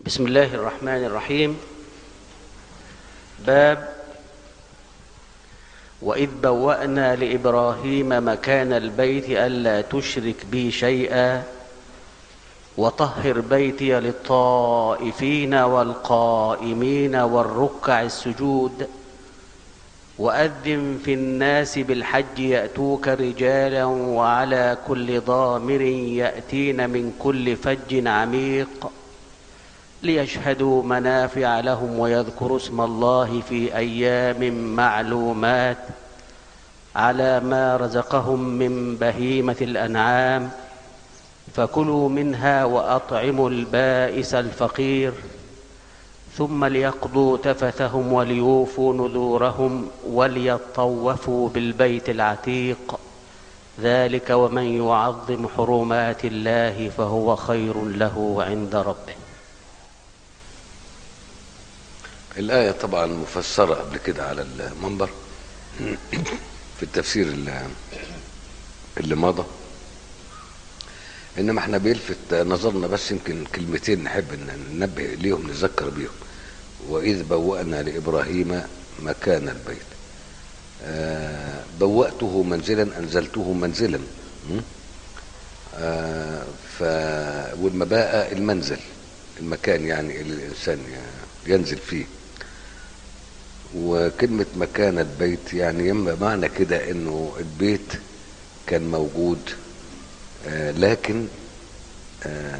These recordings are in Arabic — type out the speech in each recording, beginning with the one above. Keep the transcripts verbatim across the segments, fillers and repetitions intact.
بسم الله الرحمن الرحيم. باب وإذ بوأنا لإبراهيم مكان البيت ألا تشرك بي شيئا وطهر بيتي للطائفين والقائمين والركع السجود وأذن في الناس بالحج يأتوك رجالا وعلى كل ضامر يأتين من كل فج عميق ليشهدوا منافع لهم ويذكروا اسم الله في أيام معلومات على ما رزقهم من بهيمة الأنعام فكلوا منها وأطعموا البائس الفقير ثم ليقضوا تفثهم وليوفوا نذورهم وليطوفوا بالبيت العتيق ذلك ومن يعظم حرمات الله فهو خير له عند ربه. الآية طبعا مفسرة قبل كده على المنبر في التفسير اللي, اللي مضى، إنما احنا بيلفت نظرنا بس يمكن كلمتين نحب ننبه ليهم نذكر بيهم. وإذ بوأنا لإبراهيم مكان البيت، آه بوأته منزلا أنزلته منزلا، آه ف والمباء المنزل المكان يعني اللي الإنسان ينزل فيه. وكلمة مكان البيت يعني يما معنى كده انه البيت كان موجود آه لكن آه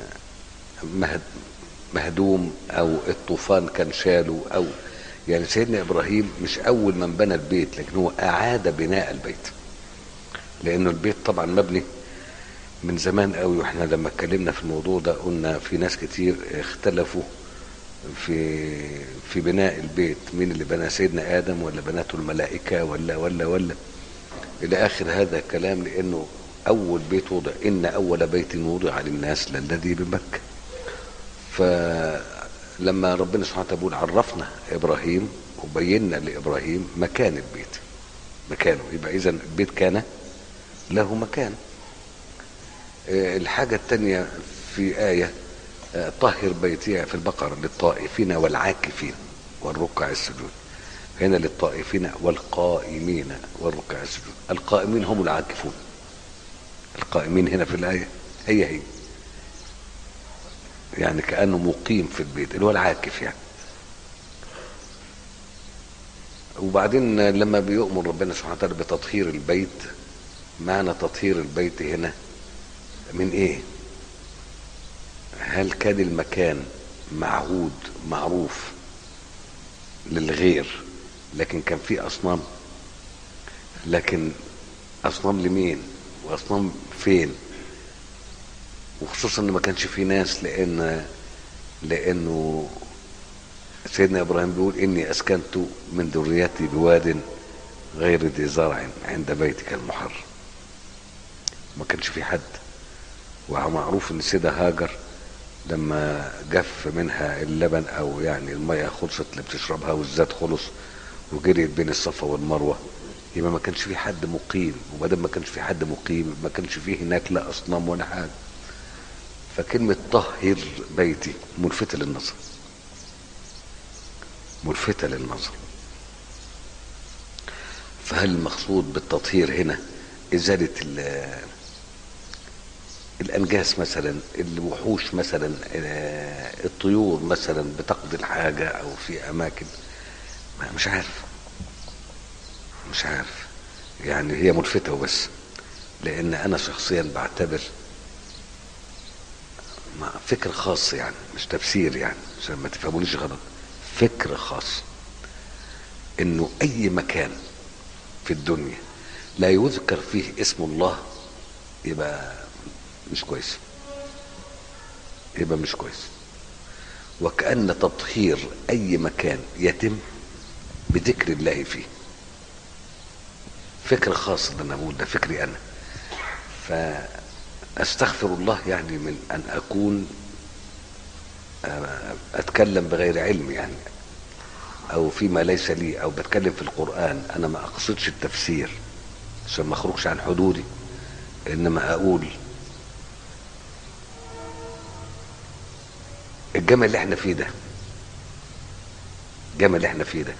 مهدوم او الطوفان كان شاله، او يعني سيدنا ابراهيم مش اول من بنى البيت لكن هو اعاد بناء البيت، لانه البيت طبعا مبني من زمان قوي. واحنا لما اتكلمنا في الموضوع ده قلنا في ناس كتير اختلفوا في في بناء البيت، مين اللي بنى سيدنا آدم ولا بناته الملائكة ولا ولا ولا إلى آخر هذا الكلام، لأنه أول بيت وضع إن أول بيت وضع للناس للذي بمكة. فلما ربنا سبحانه وتعالى بيقول عرفنا إبراهيم وبينا لإبراهيم مكان البيت مكانه، يبقى إذن البيت كان له مكان. الحاجة الثانية في آية طهر بيتي في البقرة للطائفين والعاكفين والركع السجود، هنا للطائفين والقائمين والركع السجود. القائمين هم العاكفون، القائمين هنا في الآية هي هي يعني كأنه مقيم في البيت اللي هو العاكف يعني. وبعدين لما بيؤمر ربنا سبحانه وتعالى بتطهير البيت، معنى تطهير البيت هنا من ايه؟ هل كان المكان معهود معروف للغير لكن كان فيه أصنام؟ لكن أصنام لمين وأصنام فين؟ وخصوصا ان ما كانش فيه ناس، لأن لأنه سيدنا إبراهيم بيقول إني أسكنت من ذريتي بواد غير ذي زرع عند بيتك المحرم. ما كانش فيه حد. ومعروف ان السيدة هاجر لما جف منها اللبن او يعني المية خلصت اللي بتشربها والزيت خلص وجريت بين الصفا والمروة، يبقى ما كانش في حد مقيم. وبدل ما كانش في حد مقيم ما كانش فيه هناك لا اصنام ولا حاجة. فكلمة طهر بيتي ملفتة للنظر، ملفتة للنظر. فهل المقصود بالتطهير هنا ازالة الأنجاس مثلا، الوحوش مثلا، الطيور مثلا بتقضي الحاجة أو في أماكن؟ مش عارف مش عارف يعني هي ملفتة وبس. لأن أنا شخصيا بعتبر فكر خاص يعني مش تفسير يعني عشان ما تفهمونيش غلط، فكر خاص إنه أي مكان في الدنيا لا يذكر فيه اسم الله يبقى مش كويس، يبقى مش كويس. وكأن تطهير أي مكان يتم بذكر الله فيه. فكر خاص اللي أنا بقول ده فكري أنا، فأستغفر الله يعني من أن أكون أتكلم بغير علم يعني أو فيما ليس لي، أو بتكلم في القرآن أنا ما أقصدش التفسير عشان ما أخرجش عن حدودي، إنما أقول الجامع اللي احنا فيه ده الجامع اللي احنا فيه ده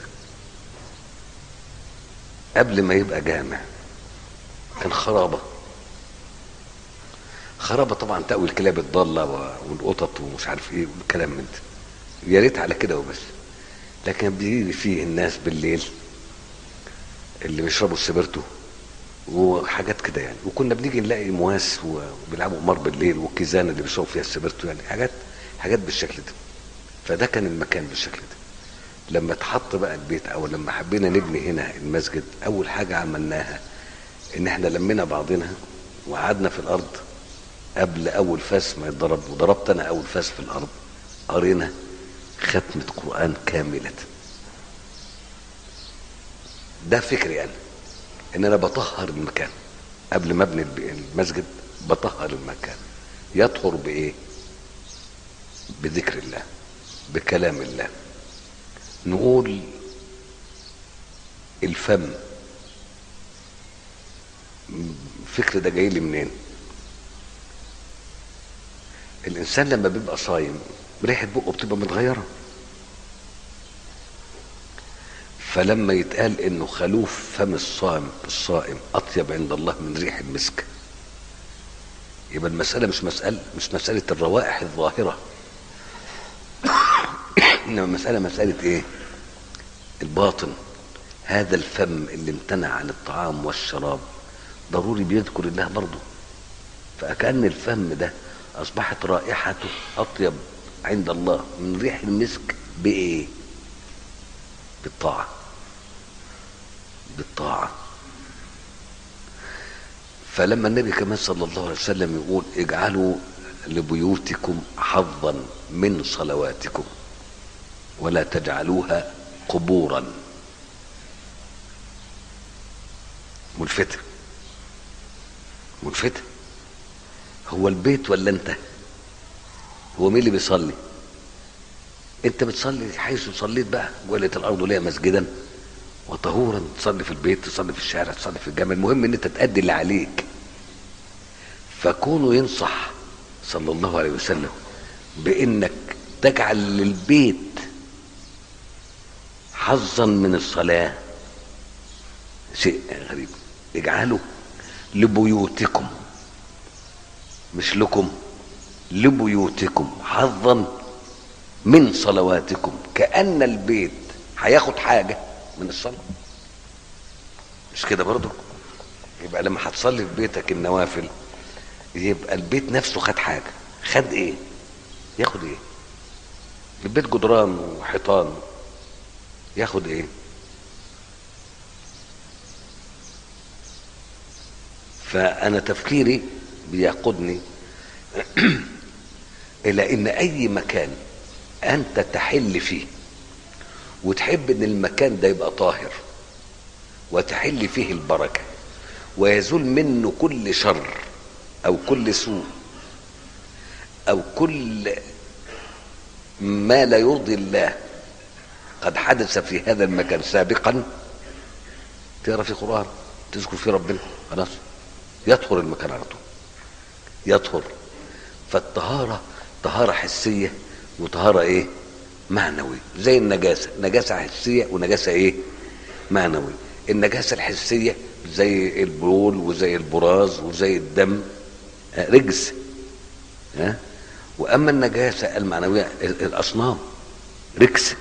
قبل ما يبقى جامع كان خرابة. خرابة طبعا تأوي الكلاب الضالة والقطط ومش عارف ايه والكلام من ده، يا ريت على كده وبس. لكن بيجي فيه الناس بالليل اللي بيشربوا السبرتو وحاجات كده يعني، وكنا بنيجي نلاقي مواس وبيلعبوا قمار بالليل، والكيزان اللي بيشربوا فيها السبرتو، يعني حاجات حاجات بالشكل ده. فده كان المكان بالشكل ده. لما اتحط بقى البيت او لما حبينا نبني هنا المسجد، اول حاجة عملناها ان احنا لمينا بعضنا وقعدنا في الارض قبل اول فاس ما يتضرب، وضربت انا اول فاس في الارض، قرينا ختمة قرآن كاملة. ده فكري انا، ان انا بطهر المكان قبل ما ابني المسجد، بطهر المكان. يطهر بايه؟ بذكر الله، بكلام الله. نقول الفم، الفكر ده جاي لي منين؟ الانسان لما بيبقى صايم ريحة بقه بتبقى متغيرة، فلما يتقال انه خلوف فم الصائم الصائم اطيب عند الله من ريح المسك، يبقى المسألة مش مسألة مش مسألة الروائح الظاهرة، انما مسألة مسألة ايه؟ الباطن. هذا الفم اللي امتنع عن الطعام والشراب ضروري بيذكر الله برضه، فكأن الفم ده اصبحت رائحته اطيب عند الله من ريح المسك. بايه؟ بالطاعة، بالطاعة. فلما النبي كمان صلى الله عليه وسلم يقول اجعلوا لبيوتكم حظا من صلواتكم ولا تجعلوها قبورا، ملفتة ملفتة. هو البيت ولا انت؟ هو مين اللي بيصلي؟ انت بتصلي حيث صليت بقى، ولت الارض ليها مسجدا وطهورا، تصلي في البيت، تصلي في الشارع، تصلي في الجامع، المهم ان انت تأدي اللي عليك. فكونه ينصح صلى الله عليه وسلم بانك تجعل للبيت حظا من الصلاة، شيء غريب. اجعلوا لبيوتكم، مش لكم، لبيوتكم حظا من صلواتكم، كأن البيت هياخد حاجة من الصلاة. مش كده برضو؟ يبقى لما هتصلي في بيتك النوافل يبقى البيت نفسه خد حاجة. خد ايه؟ ياخد ايه؟ البيت جدران وحيطان، ياخد ايه؟ فانا تفكيري بيقودني الى ان اي مكان انت تحل فيه وتحب ان المكان ده يبقى طاهر وتحل فيه البركة ويزول منه كل شر او كل سوء او كل ما لا يرضي الله قد حدث في هذا المكان سابقا، تقرا في قرآن، تذكر في ربنا، خلاص يطهر المكان على طول، يطهر. فالطهارة طهارة حسية وطهارة ايه؟ معنوي. زي النجاسة، نجاسة حسية ونجاسة ايه؟ معنوي. النجاسة الحسية زي البول وزي البراز وزي الدم، رجس، ها. واما النجاسة المعنوية الاصنام، ركس،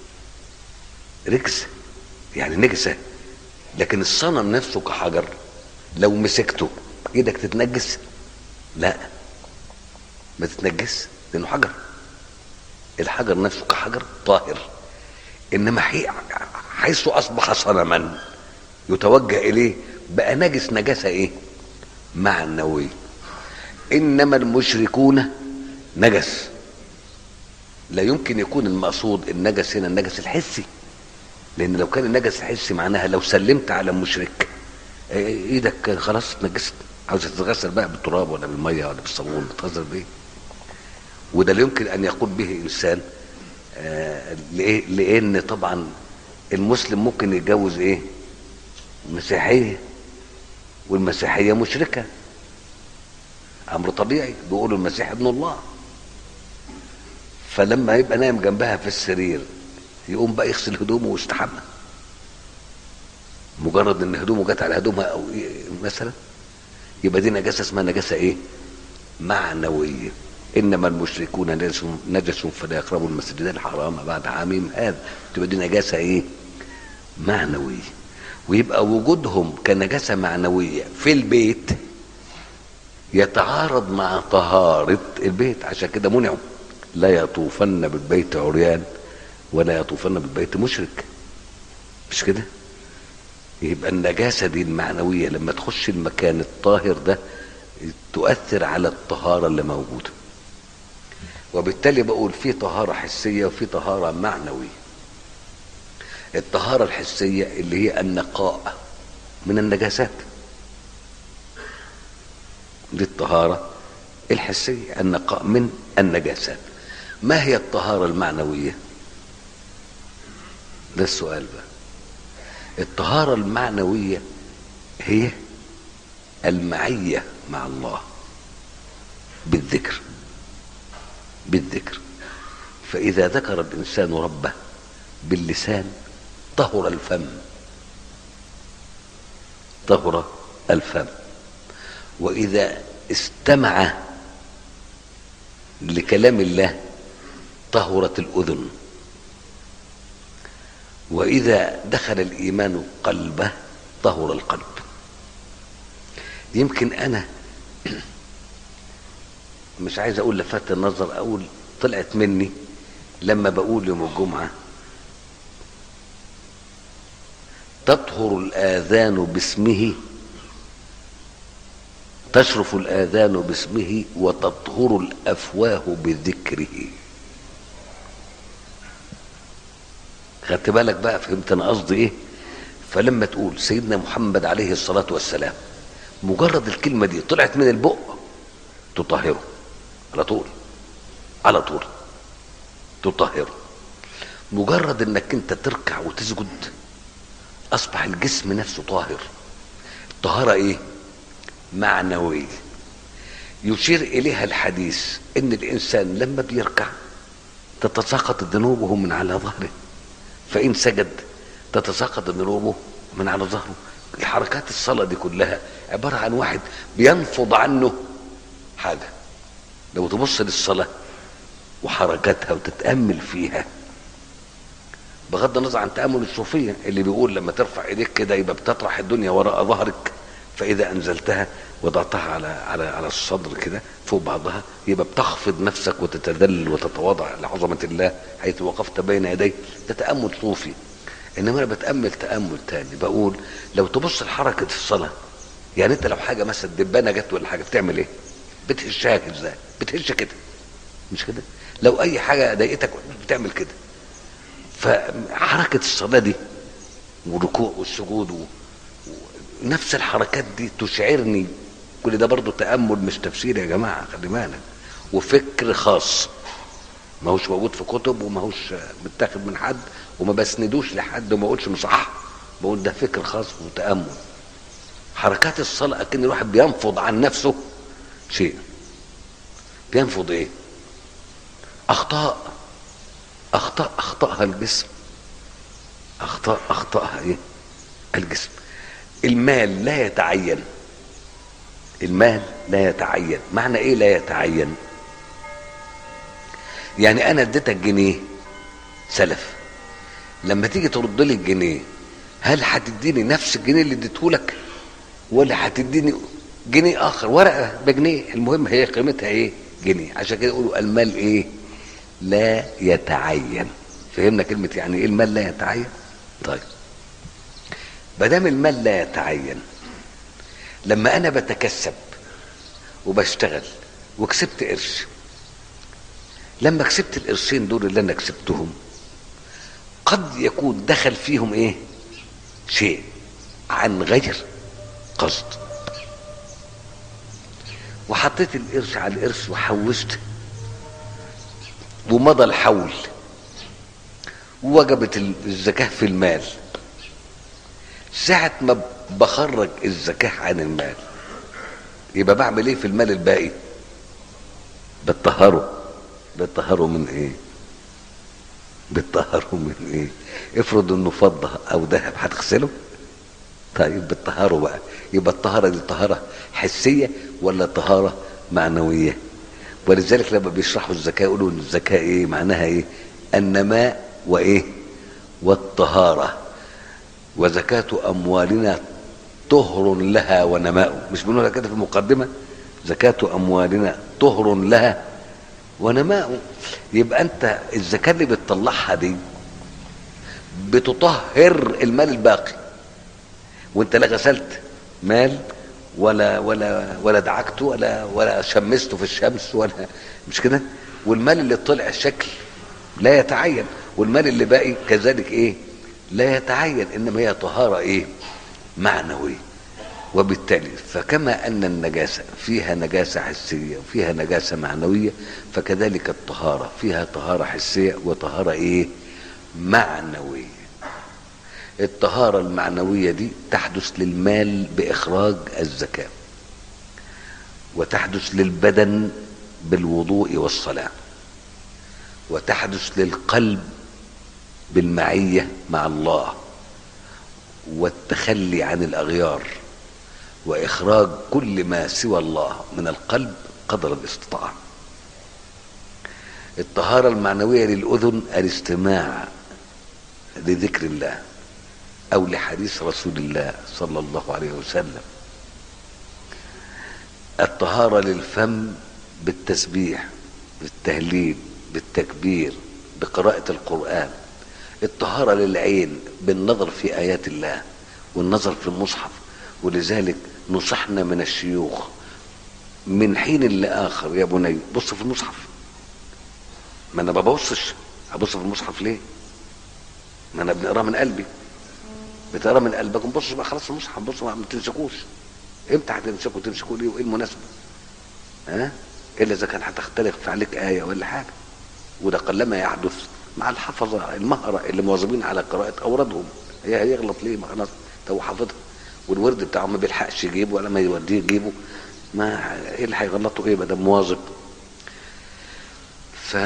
ركس يعني نجسة. لكن الصنم نفسه كحجر لو مسكته ايدك تتنجس؟ لا، ما تتنجس لانه حجر. الحجر نفسه كحجر طاهر. انما حيث اصبح صنما يتوجه اليه بقى نجس، نجاسة ايه؟ معنوي. انما المشركون نجس. لا يمكن يكون المقصود النجس هنا النجس الحسي، لان لو كان النجس الحسي معناها لو سلمت على مشرك ايدك خلاص اتنجست، عاوز تتغسل بقى بالتراب ولا بالميه ولا بالصابون، بتغسل بايه؟ وده لا يمكن ان يقول به انسان. آه ليه؟ لان طبعا المسلم ممكن يتجوز ايه؟ مسيحيه، والمسيحيه مشركه، امر طبيعي، بيقولوا المسيح ابن الله. فلما يبقى نايم جنبها في السرير يقوم بقى يغسل هدومه ويستحمى، مجرد ان هدومه جت على هدومها او مثلا، يبقى دي نجاسه اسمها نجاسه ايه؟ معنويه. انما المشركون نجس نجس فلا يقربوا المسجد الحرام بعد عامهم هذا، تبقى دي نجاسه ايه؟ معنويه. ويبقى وجودهم كنجاسه معنويه في البيت يتعارض مع طهاره البيت، عشان كده منعوا لا يطوفن بالبيت عريان ولا يطوفن بالبيت مشرك، مش كده؟ يبقى النجاسه دي المعنويه لما تخش المكان الطاهر ده تؤثر على الطهاره اللي موجوده، وبالتالي بقول في طهاره حسيه وفي طهاره معنويه. الطهاره الحسيه اللي هي النقاء من النجاسات، دي الطهاره الحسيه، النقاء من النجاسات. ما هي الطهاره المعنويه؟ ده السؤال بقى. الطهاره المعنويه هي المعيه مع الله بالذكر، بالذكر. فإذا ذكر الإنسان ربه باللسان طهر الفم، طهر الفم. وإذا استمع لكلام الله طهرت الأذن. وإذا دخل الإيمان قلبه طهر القلب. يمكن أنا مش عايز أقول لفت النظر، أقول طلعت مني لما بقول يوم الجمعة تطهر الآذان باسمه، تشرف الآذان باسمه وتطهر الأفواه بذكره. خدت بالك بقى؟ فهمت أنا قصدي إيه؟ فلما تقول سيدنا محمد عليه الصلاة والسلام، مجرد الكلمة دي طلعت من البق تطهره على طول، على طول تطهره. مجرد انك انت تركع وتسجد اصبح الجسم نفسه طاهر. الطهارة ايه؟ معنوية. يشير اليها الحديث ان الانسان لما بيركع تتساقط ذنوبه من على ظهره، فان سجد تتساقط ذنوبه من على ظهره. الحركات الصلاة دي كلها عبارة عن واحد بينفض عنه حاجة. لو تبص للصلاة وحركاتها وتتأمل فيها، بغض النظر عن تأمل الصوفية اللي بيقول لما ترفع ايديك كده يبقى بتطرح الدنيا وراء ظهرك، فإذا أنزلتها وضعتها على على على الصدر كده فوق بعضها يبقى بتخفض نفسك وتتذلل وتتواضع لعظمة الله حيث وقفت بين يديه. ده تأمل صوفي. انما انا بتأمل تأمل تاني، بقول لو تبص لحركة الصلاة، يعني انت لو حاجة مثلا دبانة جت ولا حاجة بتعمل ايه؟ بتهشها ازاي؟ بتهش كده، مش كده؟ لو اي حاجة ضايقتك بتعمل كده. فحركة الصلاة دي والركوع والسجود و... نفس الحركات دي تشعرني. كل ده برضو تأمل مش تفسير يا جماعة، خلي بالك، وفكر خاص ما هوش موجود في كتب وما هوش متاخد من حد وما بسندوش لحد وما اقولش مصح، بقول ده فكر خاص وتأمل. حركات الصلاة كأن الواحد بينفض عن نفسه شيء. بينفض ايه؟ اخطاء اخطاء اخطاءها الجسم، اخطاء اخطاءها ايه؟ الجسم. المال لا يتعين، المال لا يتعين. معنى ايه لا يتعين؟ يعني انا اديتك جنيه سلف، لما تيجي ترد لي الجنيه هل هتديني نفس الجنيه اللي اديتهولك ولا هتديني جنيه اخر، ورقه بجنيه، المهم هي قيمتها ايه؟ جنيه. عشان كده يقولوا المال ايه؟ لا يتعين. فهمنا كلمه يعني ايه المال لا يتعين؟ طيب ما دام المال لا يتعين، لما انا بتكسب وبشتغل وكسبت قرش، لما كسبت القرشين دول اللي انا كسبتهم قد يكون دخل فيهم ايه؟ شيء عن غير قصد، وحطيت القرش على القرش وحوشت ومضى الحول ووجبت الزكاة في المال. ساعة ما بخرج الزكاة عن المال يبقى بعمل ايه في المال الباقي؟ بتطهره. بتطهره من ايه؟ بتطهره من ايه؟ افرض انه فضة او ذهب، هتغسله؟ طيب بتطهره بقى. يبقى الطهارة دي طهارة حسية ولا طهارة معنوية؟ ولذلك لما بيشرحوا الزكاة يقولوا ان الزكاة ايه معناها؟ ايه؟ النماء وايه؟ والطهارة. وزكاة اموالنا طهر لها ونماء. مش بنقولها كده في المقدمة؟ زكاة اموالنا طهر لها ونماء. يبقى انت الزكاة اللي بتطلعها دي بتطهر المال الباقي، وانت لا غسلت مال ولا ولا ولا دعكته ولا ولا شمسته في الشمس ولا، مش كده؟ والمال اللي طلع شكل لا يتعين، والمال اللي باقي كذلك ايه؟ لا يتعين. انما هي طهارة ايه؟ معنوية. وبالتالي فكما ان النجاسة فيها نجاسة حسية وفيها نجاسة معنوية، فكذلك الطهارة فيها طهارة حسية وطهارة ايه؟ معنوية. الطهارة المعنوية دي تحدث للمال بإخراج الزكاة، وتحدث للبدن بالوضوء والصلاة، وتحدث للقلب بالمعية مع الله والتخلي عن الأغيار، وإخراج كل ما سوى الله من القلب قدر الاستطاعة. الطهارة المعنوية للأذن الاستماع لذكر الله أو لحديث رسول الله صلى الله عليه وسلم. الطهارة للفم بالتسبيح، بالتهليل، بالتكبير، بقراءة القرآن. الطهارة للعين بالنظر في آيات الله والنظر في المصحف. ولذلك نصحنا من الشيوخ من حين لآخر: يا بني بص في المصحف. ما أنا ببصش، هبص في المصحف ليه؟ ما أنا بنقراه من قلبي. بتقرا من قلبك ومبصش بقى خلاص في المصحف، بص ما تمسكوش. امتى هتمسكوا؟ تمسكوا ليه وايه المناسبه؟ ها؟ الا اذا كان هتختلف عليك ايه ولا حاجه. وده قلما يحدث مع الحفظه المهره اللي مواظبين على قراءه اوردهم. هي هيغلط ليه؟ ما خلاص هو حافظها، والورد بتاعه ما بيلحقش يجيبه ولا ما يوديه يجيبه. ما ايه اللي هيغلطه ايه ما دام مواظب؟ ف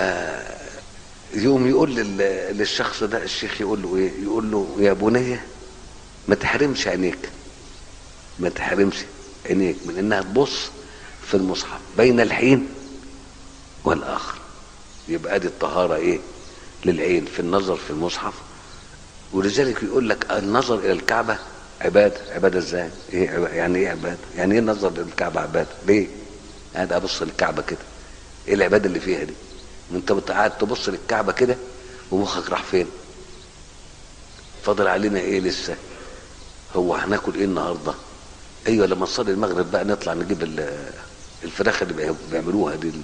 يوم يقول للشخص ده الشيخ يقول له ايه؟ يقول له: يا بني ما تحرمش عينيك، ما تحرمش عينيك من انها تبص في المصحف بين الحين والاخر. يبقى دي الطهارة ايه؟ للعين في النظر في المصحف. ولذلك يقول لك النظر الى الكعبة عبادة. عبادة ازاي؟ ايه يعني ايه عبادة؟ يعني ايه النظر للكعبة عبادة؟ ليه؟ قاعد ابص للكعبة كده، ايه العبادة اللي فيها دي؟ انت قاعد تبص للكعبة كده ومخك راح فين؟ فاضل علينا ايه لسه؟ هو هناكل ايه النهارده؟ ايوه لما نصلي المغرب بقى نطلع نجيب الفراخ اللي بيعملوها دي.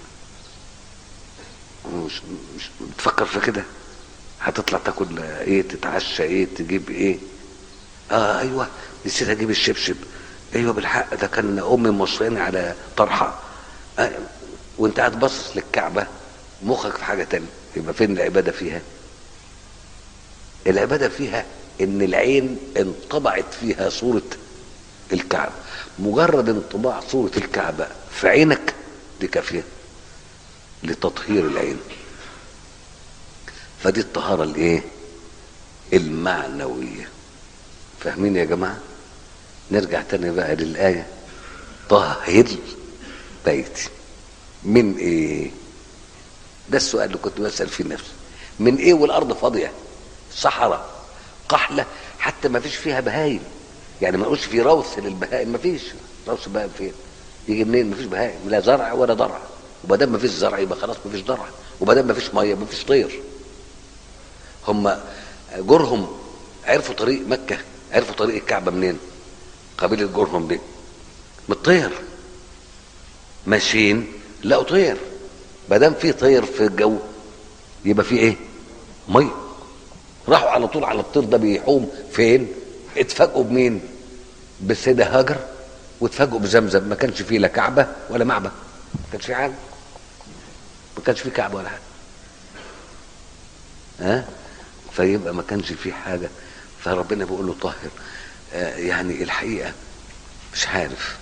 مش مش بتفكر في كده؟ هتطلع تاكل ايه؟ تتعشى ايه؟ تجيب ايه؟ اه ايوه نسيت اجيب الشبشب. ايوه بالحق ده كان امي موصياني على طرحه. آه. وانت قاعد باصص للكعبه مخك في حاجه تانية. يبقى فين العباده فيها؟ العباده فيها ان العين انطبعت فيها صوره الكعبه. مجرد انطباع صوره الكعبه في عينك دي كافيه لتطهير العين. فدي الطهاره الايه؟ المعنويه. فاهمين يا جماعه؟ نرجع تاني بقى للايه: طهر بيتي من ايه؟ ده السؤال اللي كنت بسأل فيه نفسي. من ايه والارض فاضيه؟ صحراء قحله، حتى ما فيش فيها بهايم. يعني ما نقولش في روث للبهائم، ما فيش روث بهائم. فين يجي منين؟ ما فيش بهائم، لا زرع ولا ضرع. وما دام ما فيش زرع يبقى خلاص ما فيش ضرع، وما دام ما فيش ميه ما فيش طير. هم جرهم عرفوا طريق مكه، عرفوا طريق الكعبه منين؟ قبيله جرهم دي من الطير، ماشيين لقوا طير. ما دام في طير في الجو يبقى في ايه؟ ميه. راحوا على طول على الطير ده بيحوم فين؟ اتفاجئوا بمين؟ بالسيده هاجر، واتفاجئوا بزمزم. ما كانش فيه لا كعبه ولا معبد، ما كانش فيه حاجه، ما كانش فيه كعبه ولا حاجه. ها؟ فيبقى ما كانش فيه حاجه. فربنا بيقول له طهر. آه يعني الحقيقه مش عارف،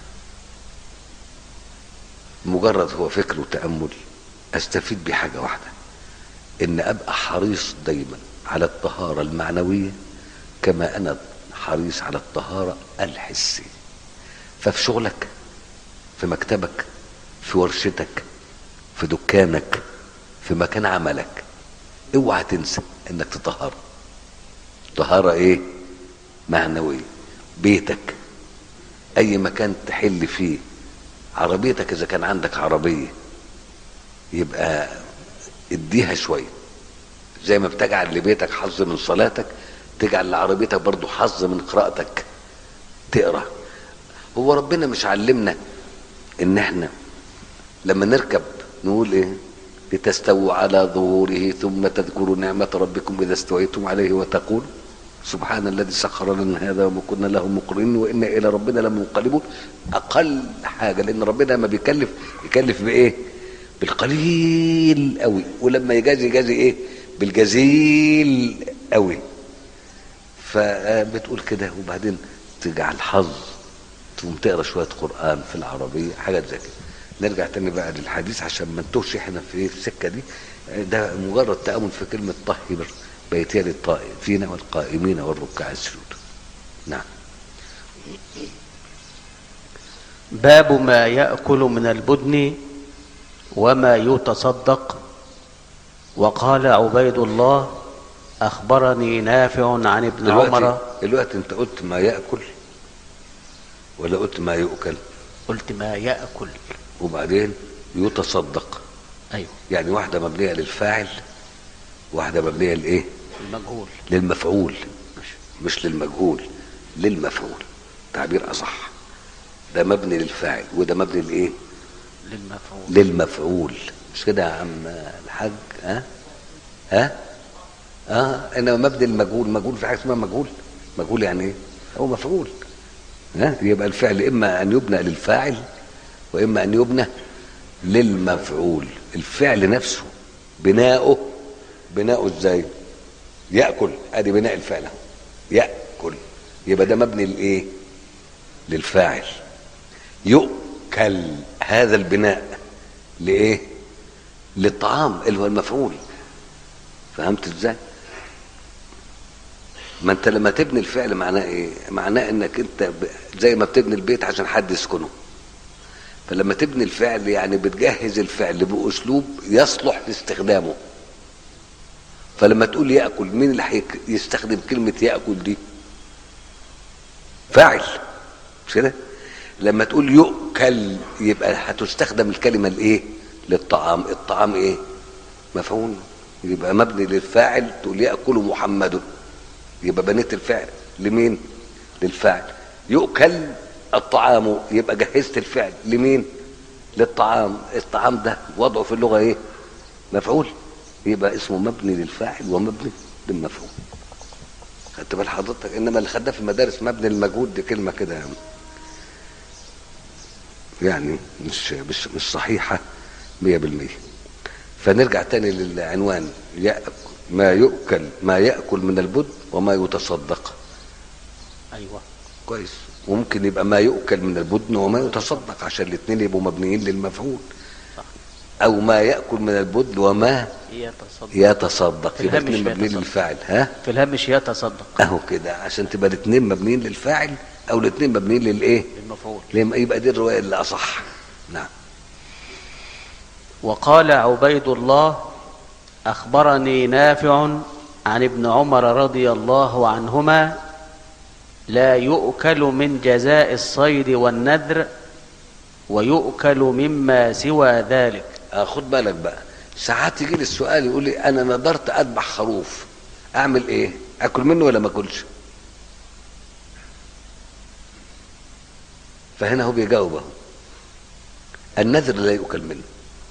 مجرد هو فكر وتامل استفيد بحاجه واحده: ان ابقى حريص دايما على الطهارة المعنوية كما انا حريص على الطهارة الحسية. ففي شغلك، في مكتبك، في ورشتك، في دكانك، في مكان عملك، اوعى تنسى انك تطهر طهارة ايه؟ معنوية. بيتك، اي مكان تحل فيه، عربيتك اذا كان عندك عربية يبقى اديها شوية، زي ما بتجعل لبيتك حظ من صلاتك تجعل لعربيتك برضو حظ من قراءتك، تقرأ. هو ربنا مش علمنا ان احنا لما نركب نقول ايه؟ لتستووا على ظهوره ثم تذكروا نعمة ربكم اذا استويتم عليه وتقول سبحان الذي سخر لنا هذا وما كنا له مقرنين وانا الى ربنا لمنقلبون. اقل حاجة، لان ربنا لما بيكلف يكلف بايه؟ بالقليل قوي، ولما يجازي يجازي ايه؟ بالجزيل قوي. فبتقول كده وبعدين تجعل حظ تقوم تقرا شويه قران في العربيه، حاجات زي كده. نرجع تاني بقى للحديث عشان ما نتوهش احنا في السكه دي. ده مجرد تامل في كلمه طهر بيتي للطائفين والقائمين والركع السجود. نعم. باب ما يأكل من البدن وما يتصدق. وقال عبيد الله أخبرني نافع عن ابن عمر. الوقت انت قلت ما يأكل ولا قلت ما يؤكل؟ قلت ما يأكل وبعدين يتصدق. أيوه، يعني واحدة مبنية للفاعل، واحدة مبنية لإيه؟ المجهول، للمفعول، مش للمجهول، للمفعول، تعبير أصح. ده مبني للفاعل وده مبني لإيه؟ للمفعول. للمفعول، مش كده يا عم الحاج؟ ها ها اه انما مبني المجهول، مجهول في حاجه اسمها مجهول. مجهول يعني ايه؟ هو مفعول. ها يبقى الفعل اما ان يبنى للفاعل واما ان يبنى للمفعول. الفعل نفسه بناؤه بناؤه ازاي؟ ياكل، ادي بناء الفعل ياكل، يبقى ده مبني لايه؟ للفاعل. يؤكل، هذا البناء لايه؟ للطعام اللي هو المفعول. فهمت ازاي؟ ما انت لما تبني الفعل معناه ايه؟ معناه انك انت زي ما بتبني البيت عشان حد يسكنه، فلما تبني الفعل يعني بتجهز الفعل باسلوب يصلح لاستخدامه. فلما تقول ياكل، مين اللي هيستخدم كلمه ياكل دي؟ فاعل، مش كده؟ لما تقول يؤكل يبقى هتستخدم الكلمه الايه؟ للطعام. الطعام ايه؟ مفعول، يبقى مبني للفاعل. تقول ياكل محمد، يبقى بنيت الفعل لمين؟ للفاعل. يؤكل الطعام، يبقى جهزت الفعل لمين؟ للطعام. الطعام ده وضعه في اللغه ايه؟ مفعول، يبقى اسمه مبني للفاعل ومبني للمفعول. خدت بال حضرتك؟ انما اللي خدها في المدارس مبني للمجهول دي كلمه كده يعني, يعني مش مش مش صحيحه مية بالمية. فنرجع تاني للعنوان، يأكل ما يؤكل ما يأكل من البدن وما يتصدق. أيوة كويس. وممكن يبقى ما يؤكل من البدن وما يتصدق عشان الاثنين يبقوا مبنيين للمفعول. صح. أو ما يأكل من البدن وما يتصدق, يتصدق. يبقى الاثنين مبنيين للفاعل. ها؟ في الهامش يتصدق أهو كده عشان تبقى الاثنين مبنيين للفاعل أو الاثنين مبنيين للإيه؟ للمفعول. يبقى دي الرواية اللي أصح. نعم. وقال عبيد الله أخبرني نافع عن ابن عمر رضي الله عنهما لا يؤكل من جزاء الصيد والنذر ويؤكل مما سوى ذلك. خد بالك بقى، ساعات يجي لي السؤال يقول لي أنا نذرت أذبح خروف، أعمل إيه؟ أكل منه ولا ما أكلش؟ فهنا هو بيجاوبه النذر لا يؤكل منه.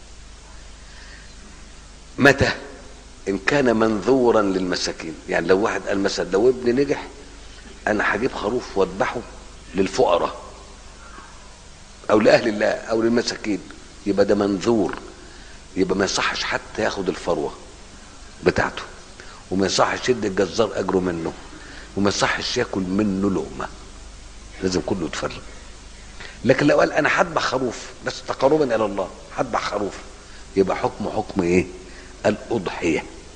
متى؟ ان كان منذورا للمساكين. يعني لو واحد قال مثلا لو ابني نجح انا هجيب خروف واذبحه للفقراء او لاهل الله او للمساكين، يبقى ده منذور، يبقى ما يصحش حتى ياخد الفروه بتاعته، وما يصحش يدي الجزار اجره منه، وما يصحش ياكل منه لقمه، لازم كله يتفرق. لكن لو قال انا هذبح خروف بس تقربا الى الله، هذبح خروف، يبقى حكمه حكم ايه؟ الأضحية.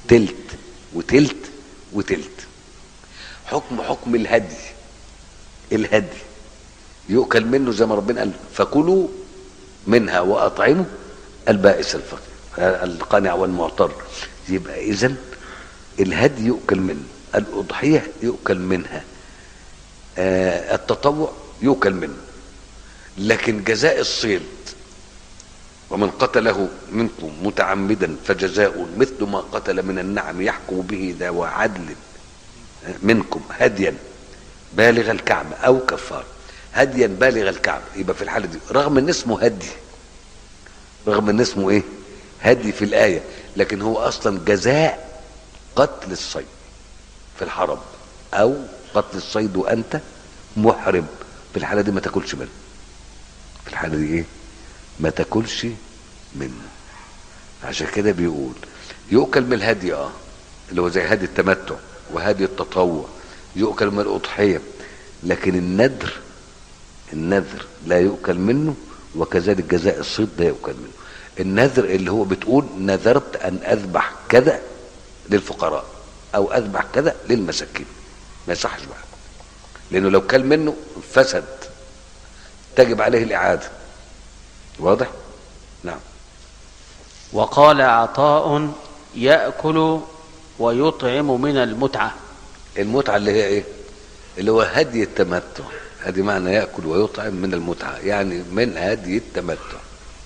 تلت وتلت وتلت. حكم حكم الهدي، الهدي يؤكل منه زي ما ربنا قال فكلوا منها واطعموا البائس الفقير القانع والمعتر. يبقى اذن الهدي يؤكل منه، الاضحيه يؤكل منها، آه التطوع يؤكل منه. لكن جزاء الصيد ومن قتله منكم متعمدا فجزاء مثل ما قتل من النعم يحكم به ذو عدل منكم هديا بالغ الكعبة او كفار. هديا بالغ الكعبة يبقى في الحالة دي رغم ان اسمه هدي، رغم ان اسمه ايه هدي في الآية، لكن هو اصلا جزاء قتل الصيد في الحرم او قتل الصيد وانت محرم. في الحالة دي ما تاكلش منه، في الحالة دي ايه ما تاكلش منه. عشان كده بيقول يؤكل من الهدي اه اللي هو زي هدي التمتع وهدي التطوع، يؤكل من الأضحية، لكن النذر النذر لا يؤكل منه، وكذلك جزاء الصيد لا يؤكل منه. النذر اللي هو بتقول نذرت ان اذبح كذا للفقراء او اذبح كذا للمساكين، ما يصحش بقى، لانه لو كل منه فسد تجب عليه الاعاده. واضح؟ نعم. وقال عطاء يأكل ويطعم من المتعة. المتعة اللي هي ايه؟ اللي هو هدي التمتع. هدي معنى يأكل ويطعم من المتعة، يعني من هدي التمتع.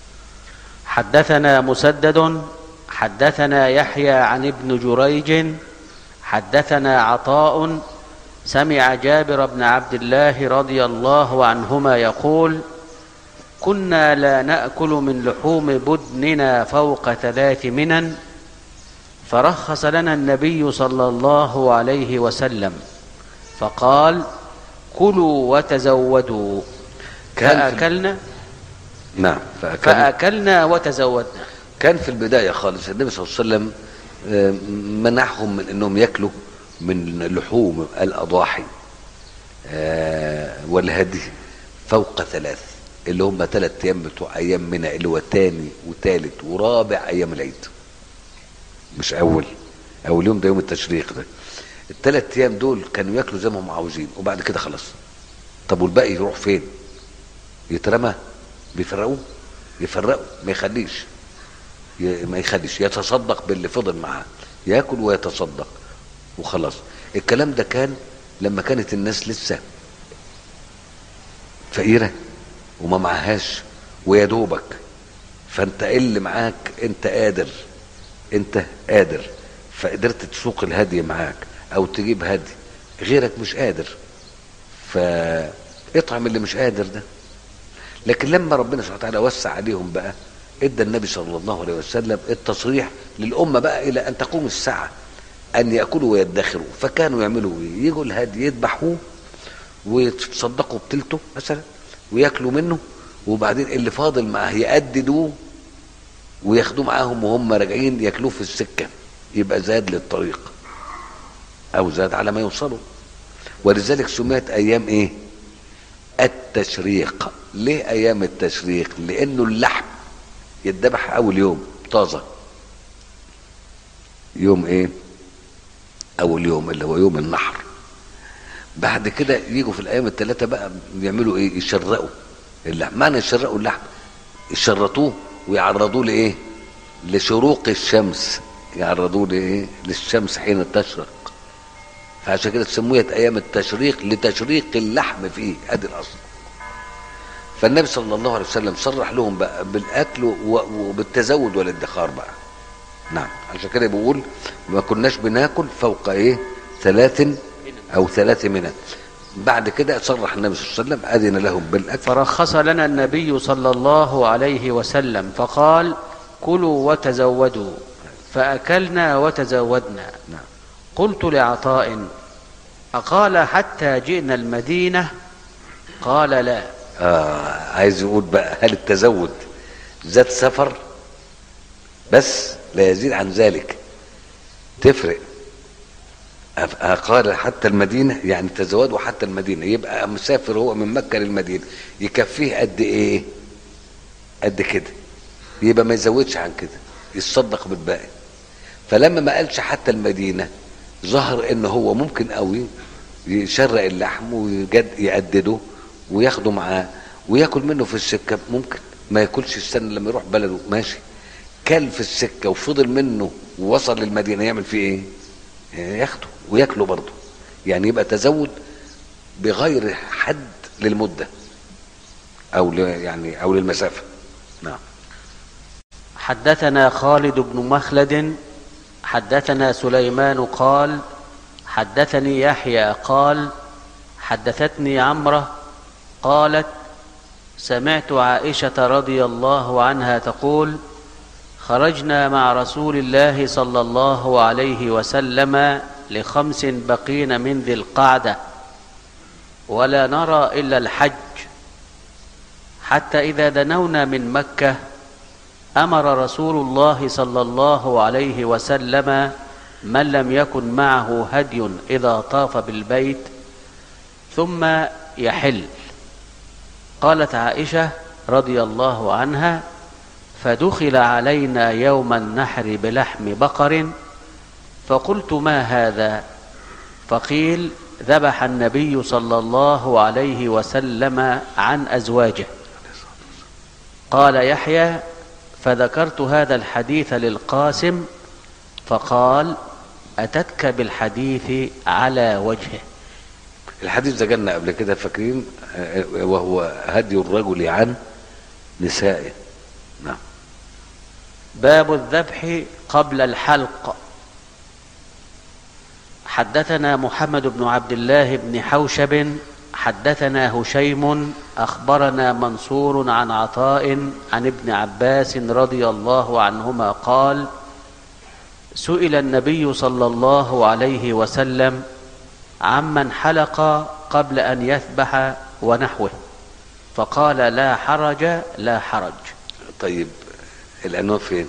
حدثنا مسدد حدثنا يحيى عن ابن جريج حدثنا عطاء سمع جابر بن عبد الله رضي الله عنهما يقول كنا لا نأكل من لحوم بدننا فوق ثلاث منن، فرخص لنا النبي صلى الله عليه وسلم فقال كلوا وتزودوا فأكلنا نعم فأكلنا, فأكلنا وتزودنا. كان في البداية خالص النبي صلى الله عليه وسلم منعهم من انهم يأكلوا من لحوم الأضاحي والهدي فوق ثلاث، اللي هم ثلاث ايام بتوع ايام منى، اللي هو تاني وثالث ورابع ايام العيد، مش اول اول يوم ده يوم التشريق ده. الثلاث ايام دول كانوا ياكلوا زي ما هم عاوزين، وبعد كده خلاص. طب والباقي يروح فين؟ يترمى؟ بيفرقوه؟ يفرقوا ما يخليش ما يخليش يتصدق باللي فضل معاه، ياكل ويتصدق وخلاص. الكلام ده كان لما كانت الناس لسه فقيره وما معهاش ويا دوبك، فانت اللي معاك انت قادر انت قادر فقدرت تسوق الهدي معاك او تجيب هدي، غيرك مش قادر فاطعم اللي مش قادر ده. لكن لما ربنا سبحانه وتعالى وسع عليهم بقى، ادى النبي صلى الله عليه وسلم التصريح للامه بقى الى ان تقوم الساعه ان ياكلوا ويدخروا. فكانوا يعملوا ايه؟ يجوا الهدي يذبحوه ويتصدقوا بتلته مثلا وياكلوا منه، وبعدين اللي فاضل معاه يقددوه وياخدوه معاهم وهم راجعين ياكلوه في السكه، يبقى زاد للطريق او زاد على ما يوصلوا. ولذلك سميت ايام ايه؟ التشريق. ليه ايام التشريق؟ لانه اللحم يتذبح اول يوم طازه، يوم ايه؟ اول يوم اللي هو يوم النحر. بعد كده يجوا في الايام الثلاثه بقى بيعملوا ايه؟ يشرقوا اللحم. معنى يشرقوا اللحم يشرطوه ويعرضوه لايه؟ لشروق الشمس، يعرضوه لايه؟ للشمس حين تشرق. فعشان كده سميت ايام التشريق لتشريق اللحم فيه، ادي الاصل. فالنبي صلى الله عليه وسلم صرح لهم بقى بالاكل وبالتزود والادخار بقى. نعم، عشان كده بيقول ما كناش بناكل فوق ايه؟ ثلاث او ثلاث منى. بعد كده صرح النبي صلى الله عليه وسلم اذن لهم بالاكل. فرخص لنا النبي صلى الله عليه وسلم فقال كلوا وتزودوا فاكلنا وتزودنا. نعم. قلت لعطاء اقال حتى جئنا المدينه؟ قال لا. آه عايز يقول بقى هل التزود ذات سفر بس لا يزيد عن ذلك؟ تفرق. قال حتى المدينة يعني تزودوا حتى المدينة، يبقى مسافر هو من مكة للمدينة يكفيه قد ايه؟ قد كده، يبقى ما يزودش عن كده، يتصدق بالباقي. فلما ما قالش حتى المدينة ظهر ان هو ممكن قوي يشرق اللحم ويقدده وياخده معاه وياكل منه في السكة. ممكن ما ياكلش السنة لما يروح بلده، ماشي. كل في السكة وفضل منه ووصل للمدينة، يعمل فيه ايه؟ ياخده وياكله برضه. يعني يبقى تزود بغير حد للمدة او يعني او للمسافة. نعم. حدثنا خالد بن مخلد حدثنا سليمان قال حدثني يحيى قال حدثتني عمرة قالت سمعت عائشة رضي الله عنها تقول خرجنا مع رسول الله صلى الله عليه وسلم لخمس بقين من ذي القعدة ولا نرى إلا الحج، حتى إذا دنونا من مكة أمر رسول الله صلى الله عليه وسلم من لم يكن معه هدي إذا طاف بالبيت ثم يحل. قالت عائشة رضي الله عنها فدخل علينا يوم النحر بلحم بقر فقلت ما هذا؟ فقيل ذبح النبي صلى الله عليه وسلم عن أزواجه. قال يحيى فذكرت هذا الحديث للقاسم فقال أتتك بالحديث على وجهه. الحديث ده جالنا قبل كده فاكرين، وهو هدي الرجل عن نسائه. نعم. باب الذبح قبل الحلق. حدثنا محمد بن عبد الله بن حوشب حدثنا هشيم أخبرنا منصور عن عطاء عن ابن عباس رضي الله عنهما قال سئل النبي صلى الله عليه وسلم عمن حلق قبل أن يذبح ونحوه فقال لا حرج لا حرج. طيب العنوان فين؟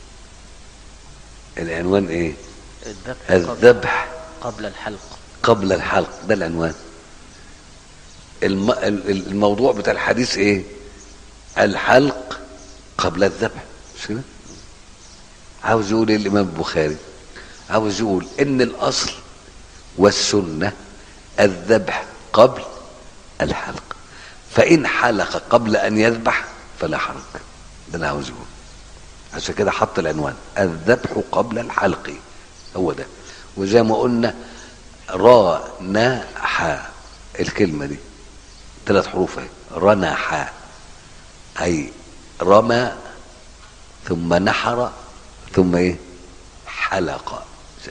العنوان ايه؟ الذبح, الذبح قبل الحلق. قبل الحلق ده العنوان. الم... الموضوع بتاع الحديث ايه؟ الحلق قبل الذبح. مش كده؟ عاوز يقول ايه الامام البخاري؟ عاوز يقول ان الاصل والسنة الذبح قبل الحلق، فان حلق قبل ان يذبح فلا حرج. ده اللي عاوز يقول. عشان كده حط العنوان الذبح قبل الحلق، هو ده. وزي ما قلنا رنح، الكلمة دي ثلاث حروف اهي، رنح اي رمى ثم نحر ثم ايه؟ حلق.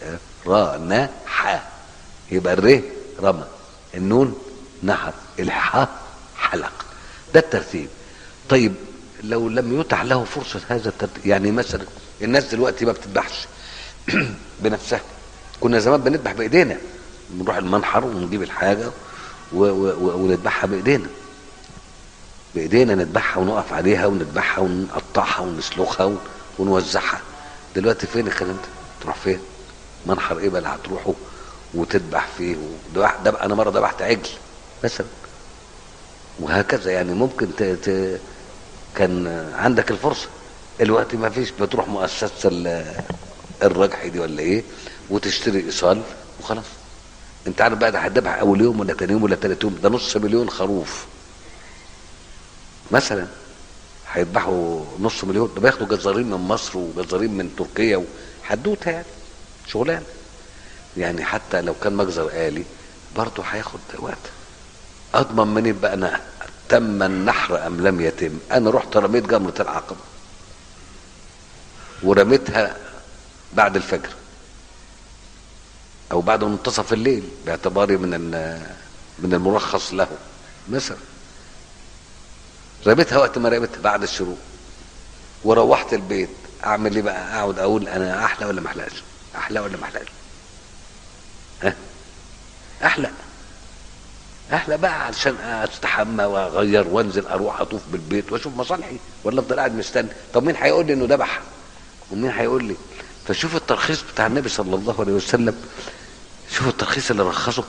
رنح يبقى الر رمى، النون نحر، الحاء حلق. ده الترتيب. طيب لو لم يتح له فرصة هذا الترتيب، يعني مثلا الناس دلوقتي ما بتذبحش بنفسها. كنا زمان بنذبح بايدينا، بنروح المنحر ونجيب الحاجة و و ونذبحها بايدينا بايدينا نذبحها ونقف عليها ونذبحها ونقطعها ونسلخها ونوزعها. دلوقتي فين الكلام ده؟ تروح فين؟ منحر ايه بقى اللي هتروحوا وتذبح فيه؟ ده انا مره ذبحت عجل مثلا، وهكذا. يعني ممكن ت... ت... كان عندك الفرصه. الوقت ما فيش، بتروح مؤسسه الرجح دي ولا ايه وتشتري ايصال وخلاص. انت عارف بقى ده هتذبح اول يوم ولا تاني يوم ولا تالت يوم؟ ده نص مليون خروف مثلا، هيذبحوا نص مليون. ده بياخدوا جزارين من مصر وجزارين من تركيا وحدوته، يعني شغلانه. يعني حتى لو كان مجزر آلي برضه هياخد وقت. اضمن منين بقى انا تم النحر ام لم يتم؟ انا رحت رميت جمرة العقبة ورميتها بعد الفجر او بعد منتصف الليل باعتباري من من المرخص له مثلا. رميتها وقت ما رميتها بعد الشروق وروحت البيت. اعمل ايه بقى؟ اقعد اقول انا احلى ولا ما احلاش؟ احلى ولا ما احلاش؟ ها؟ احلى احلى بقى علشان استحمى واغير وانزل اروح اطوف بالبيت واشوف مصالحي، ولا افضل قاعد مستني؟ طب مين هيقول لي انه ذبح؟ ومين هيقول لي؟ فشوف الترخيص بتاع النبي صلى الله عليه وسلم، شوف الترخيص اللي رخصه،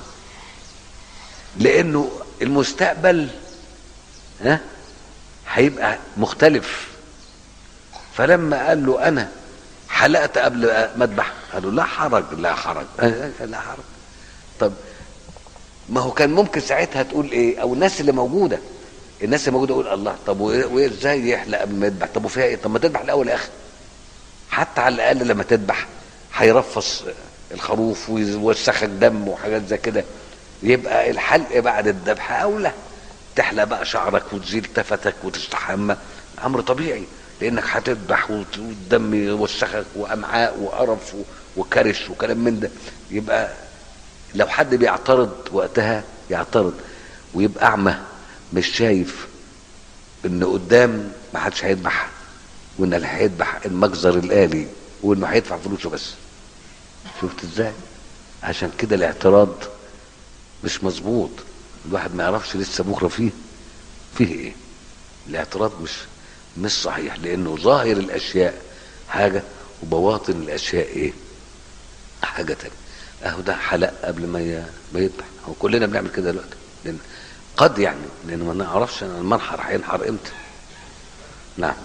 لانه المستقبل ها هيبقى مختلف. فلما قال له انا حلقت قبل ما اذبح؟ قالوا لا حرج. لا حرج لا حرج. طب ما هو كان ممكن ساعتها تقول ايه، او الناس اللي موجوده الناس اللي موجوده يقول الله طب وازاي يحلق قبل ما يذبح؟ طب وفيها ايه؟ طب ما تذبح الاول يا اخي، حتى على الاقل لما تذبح هيرفص الخروف ويوسخك دم وحاجات زي كده، يبقى الحلق بعد الذبح اولى. تحلق بقى شعرك وتزيل تفتك وتستحمى، امر طبيعي، لانك هتذبح والدم يوسخك وامعاء وقرف وكرش وكلام من ده. يبقى لو حد بيعترض وقتها يعترض ويبقى اعمى مش شايف ان قدام ما حدش هيذبح، وان اللي هيذبح المجزر الآلي، وانه هيدفع فلوسه بس. شفت ازاي؟ عشان كده الاعتراض مش مظبوط. الواحد ما يعرفش لسه بكره فيه فيه ايه. الاعتراض مش مش صحيح، لانه ظاهر الاشياء حاجه وبواطن الاشياء ايه حاجه تانية. اهو ده حلق قبل ما ما يذبح، هو كلنا بنعمل كده دلوقتي، لان قد يعني لان ما نعرفش المنحر هينحر امتى. نعم.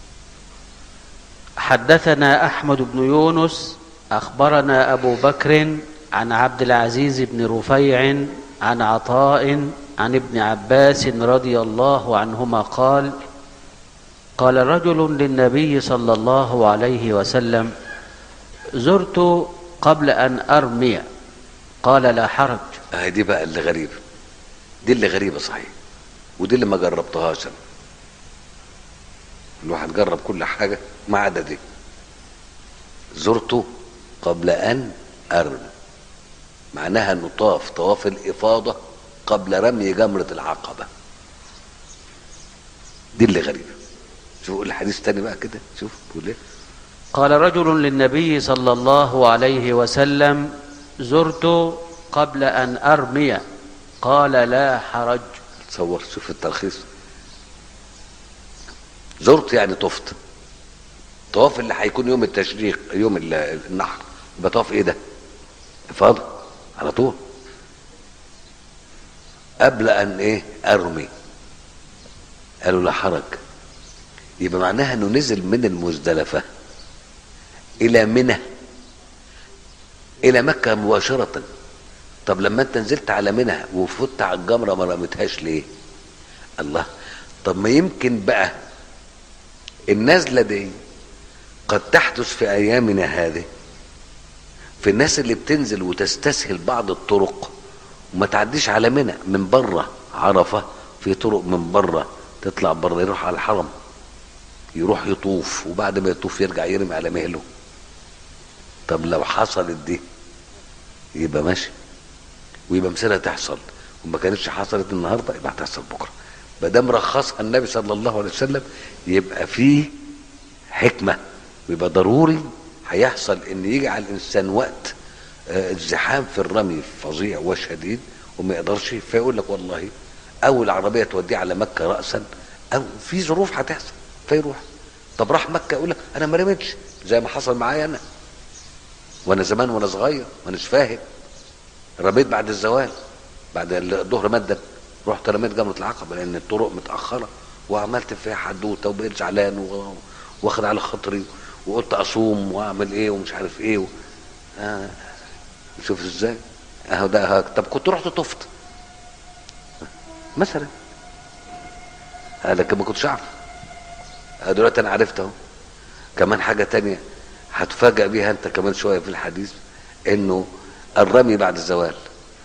حدثنا أحمد بن يونس أخبرنا أبو بكر عن عبد العزيز بن رفيع عن عطاء عن ابن عباس رضي الله عنهما قال: قال رجل للنبي صلى الله عليه وسلم: زرت قبل أن أرمي، قال: لا حرج. اه دي بقى اللي غريبة، دي اللي غريبة صحيح، ودي اللي ما جربتهاش أنا. الواحد جرب كل حاجة ما عدا دي. زرت قبل أن أرمي معناها أنه طاف طواف الإفاضة قبل رمي جمرة العقبة. دي اللي غريبة. شوف الحديث تاني بقى كده، شوف بيقول ايه. قال رجل للنبي صلى الله عليه وسلم: زرت قبل أن أرمي، قال: لا حرج. تصور، شوف التلخيص. زرت يعني طفت. طواف اللي هيكون يوم التشريق يوم النحر يبقى طواف ايه ده؟ إفاضة على طول. قبل أن ايه أرمي قالوا لا حرج. يبقى معناها انه نزل من المزدلفة الى منى الى مكة مباشرة. طب لما انت نزلت على منى وفوت على الجمرة ما رميتهاش ليه؟ الله، طب ما يمكن بقى النزلة دي قد تحدث في ايامنا هذه في الناس اللي بتنزل وتستسهل بعض الطرق وما تعديش على منى من بره عرفة. في طرق من بره تطلع بره يروح على الحرم، يروح يطوف، وبعد ما يطوف يرجع يرمي على مهله. طب لو حصلت دي يبقى ماشي، ويبقى مثلها تحصل، وما كانتش حصلت النهارده يبقى هتحصل بكره. ما دام رخصها النبي صلى الله عليه وسلم يبقى فيه حكمه، ويبقى ضروري هيحصل ان يجعل الانسان وقت الزحام في الرمي فظيع وشديد وما يقدرش، فيقول لك والله او العربيه توديه على مكه راسا، او في ظروف هتحصل فيروح. طب راح مكه يقول لك انا ما رميتش، زي ما حصل معايا انا وانا زمان وانا صغير وانا مش فاهم، رميت بعد الزوال بعد الظهر مدا، رحت رميت جمرة العقبة لان الطرق متأخرة، وعملت فيها حدوته وبقيت زعلان واخد على خاطري وقلت اصوم واعمل ايه ومش عارف ايه و... آه. شوف ازاي اهو ده. طب كنت رحت طفت مثلا، لكن ما كنتش اعرف. دلوقتي انا عرفت اهو. كمان حاجة تانية هتفاجأ بيها انت كمان شوية في الحديث، انه الرمي بعد الزوال،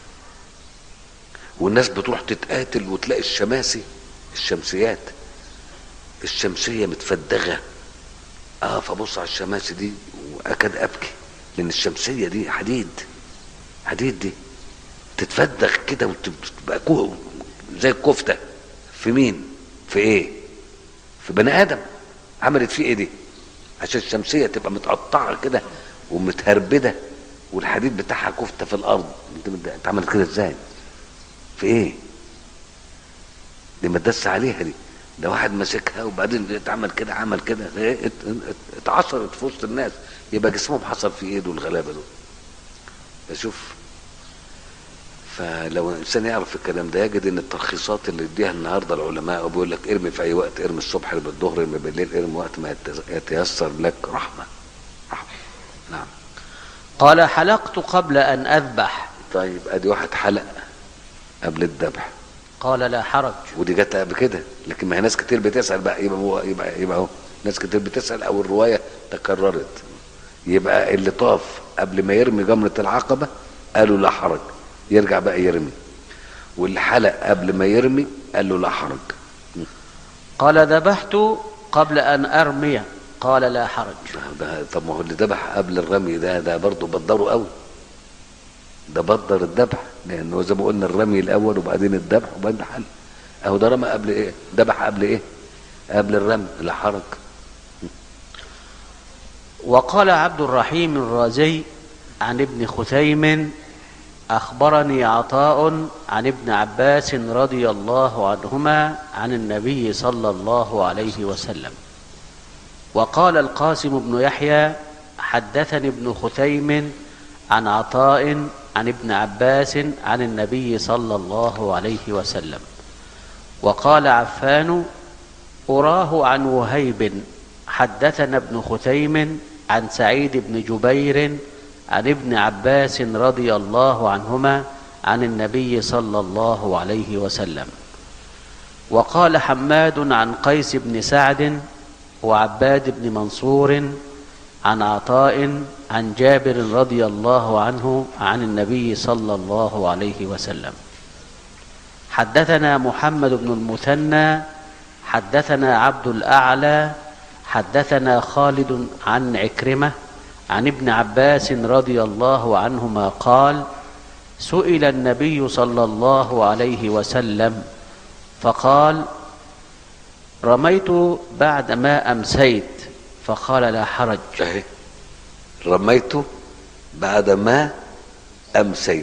والناس بتروح تتقاتل وتلاقي الشماسي الشمسيات الشمسية متفدغة. اه فبص على الشماسي دي واكاد ابكي، لان الشمسية دي حديد حديد دي تتفدغ كده وتبقى زي الكفتة. في مين؟ في ايه؟ في بني ادم. عملت فيه ايه دي عشان الشمسية تبقى متقطعة كده ومتهربدة والحديد بتاعها كفتة في الارض؟ انت عملت كده ازاي؟ في ايه؟ دي متدس عليها دي، ده واحد ماسكها وبعدين اتعمل كده عمل كده اتعصرت في وسط الناس، يبقى جسمهم حصل في ايه دول الغلابة دول؟ اشوف. فلو الانسان يعرف الكلام ده يجد ان الترخيصات اللي اديها النهارده العلماء وبيقول لك ارمي في اي وقت، ارمي الصبح ارمي الظهر ارمي بالليل ارمي وقت ما يتيسر لك، رحمه رحمه. نعم. قال حلقت قبل أن أذبح. طيب ادي واحد حلق قبل الذبح. قال لا حرج. ودي جت قبل كده، لكن ما هي ناس كتير بتسأل بقى، يبقى هو يبقى يبقى هو ناس كتير بتسأل او الرواية تكررت. يبقى اللي طاف قبل ما يرمي جمرة العقبة قالوا لا حرج، يرجع بقى يرمي. واللي حلق قبل ما يرمي قال له لا حرج. قال ذبحت قبل أن أرمي. قال لا حرج. ده طب ما هو اللي ذبح قبل الرمي ده ده برضه بدره قوي، ده بدر الذبح، لانه زي ما قلنا الرمي الاول وبعدين الذبح وبعدين الحلق. اهو ده رمى قبل ايه؟ ذبح قبل ايه؟ قبل الرمي، لا حرج. وقال عبد الرحيم الرازي عن ابن خثيم أخبرني عطاء عن ابن عباس رضي الله عنهما عن النبي صلى الله عليه وسلم. وقال القاسم بن يحيى حدثني ابن خثيم عن عطاء عن ابن عباس عن النبي صلى الله عليه وسلم. وقال عفان أراه عن وهيب حدثنا ابن خثيم عن سعيد بن جبير عن ابن عباس رضي الله عنهما عن النبي صلى الله عليه وسلم. وقال حماد عن قيس بن سعد وعباد بن منصور عن عطاء عن جابر رضي الله عنه عن النبي صلى الله عليه وسلم. حدثنا محمد بن المثنى حدثنا عبد الأعلى حدثنا خالد عن عكرمة عن ابن عباس رضي الله عنهما قال سئل النبي صلى الله عليه وسلم فقال رميت بعد ما أمسيت فقال لا حرج. اهي رميت بعد ما أمسيت،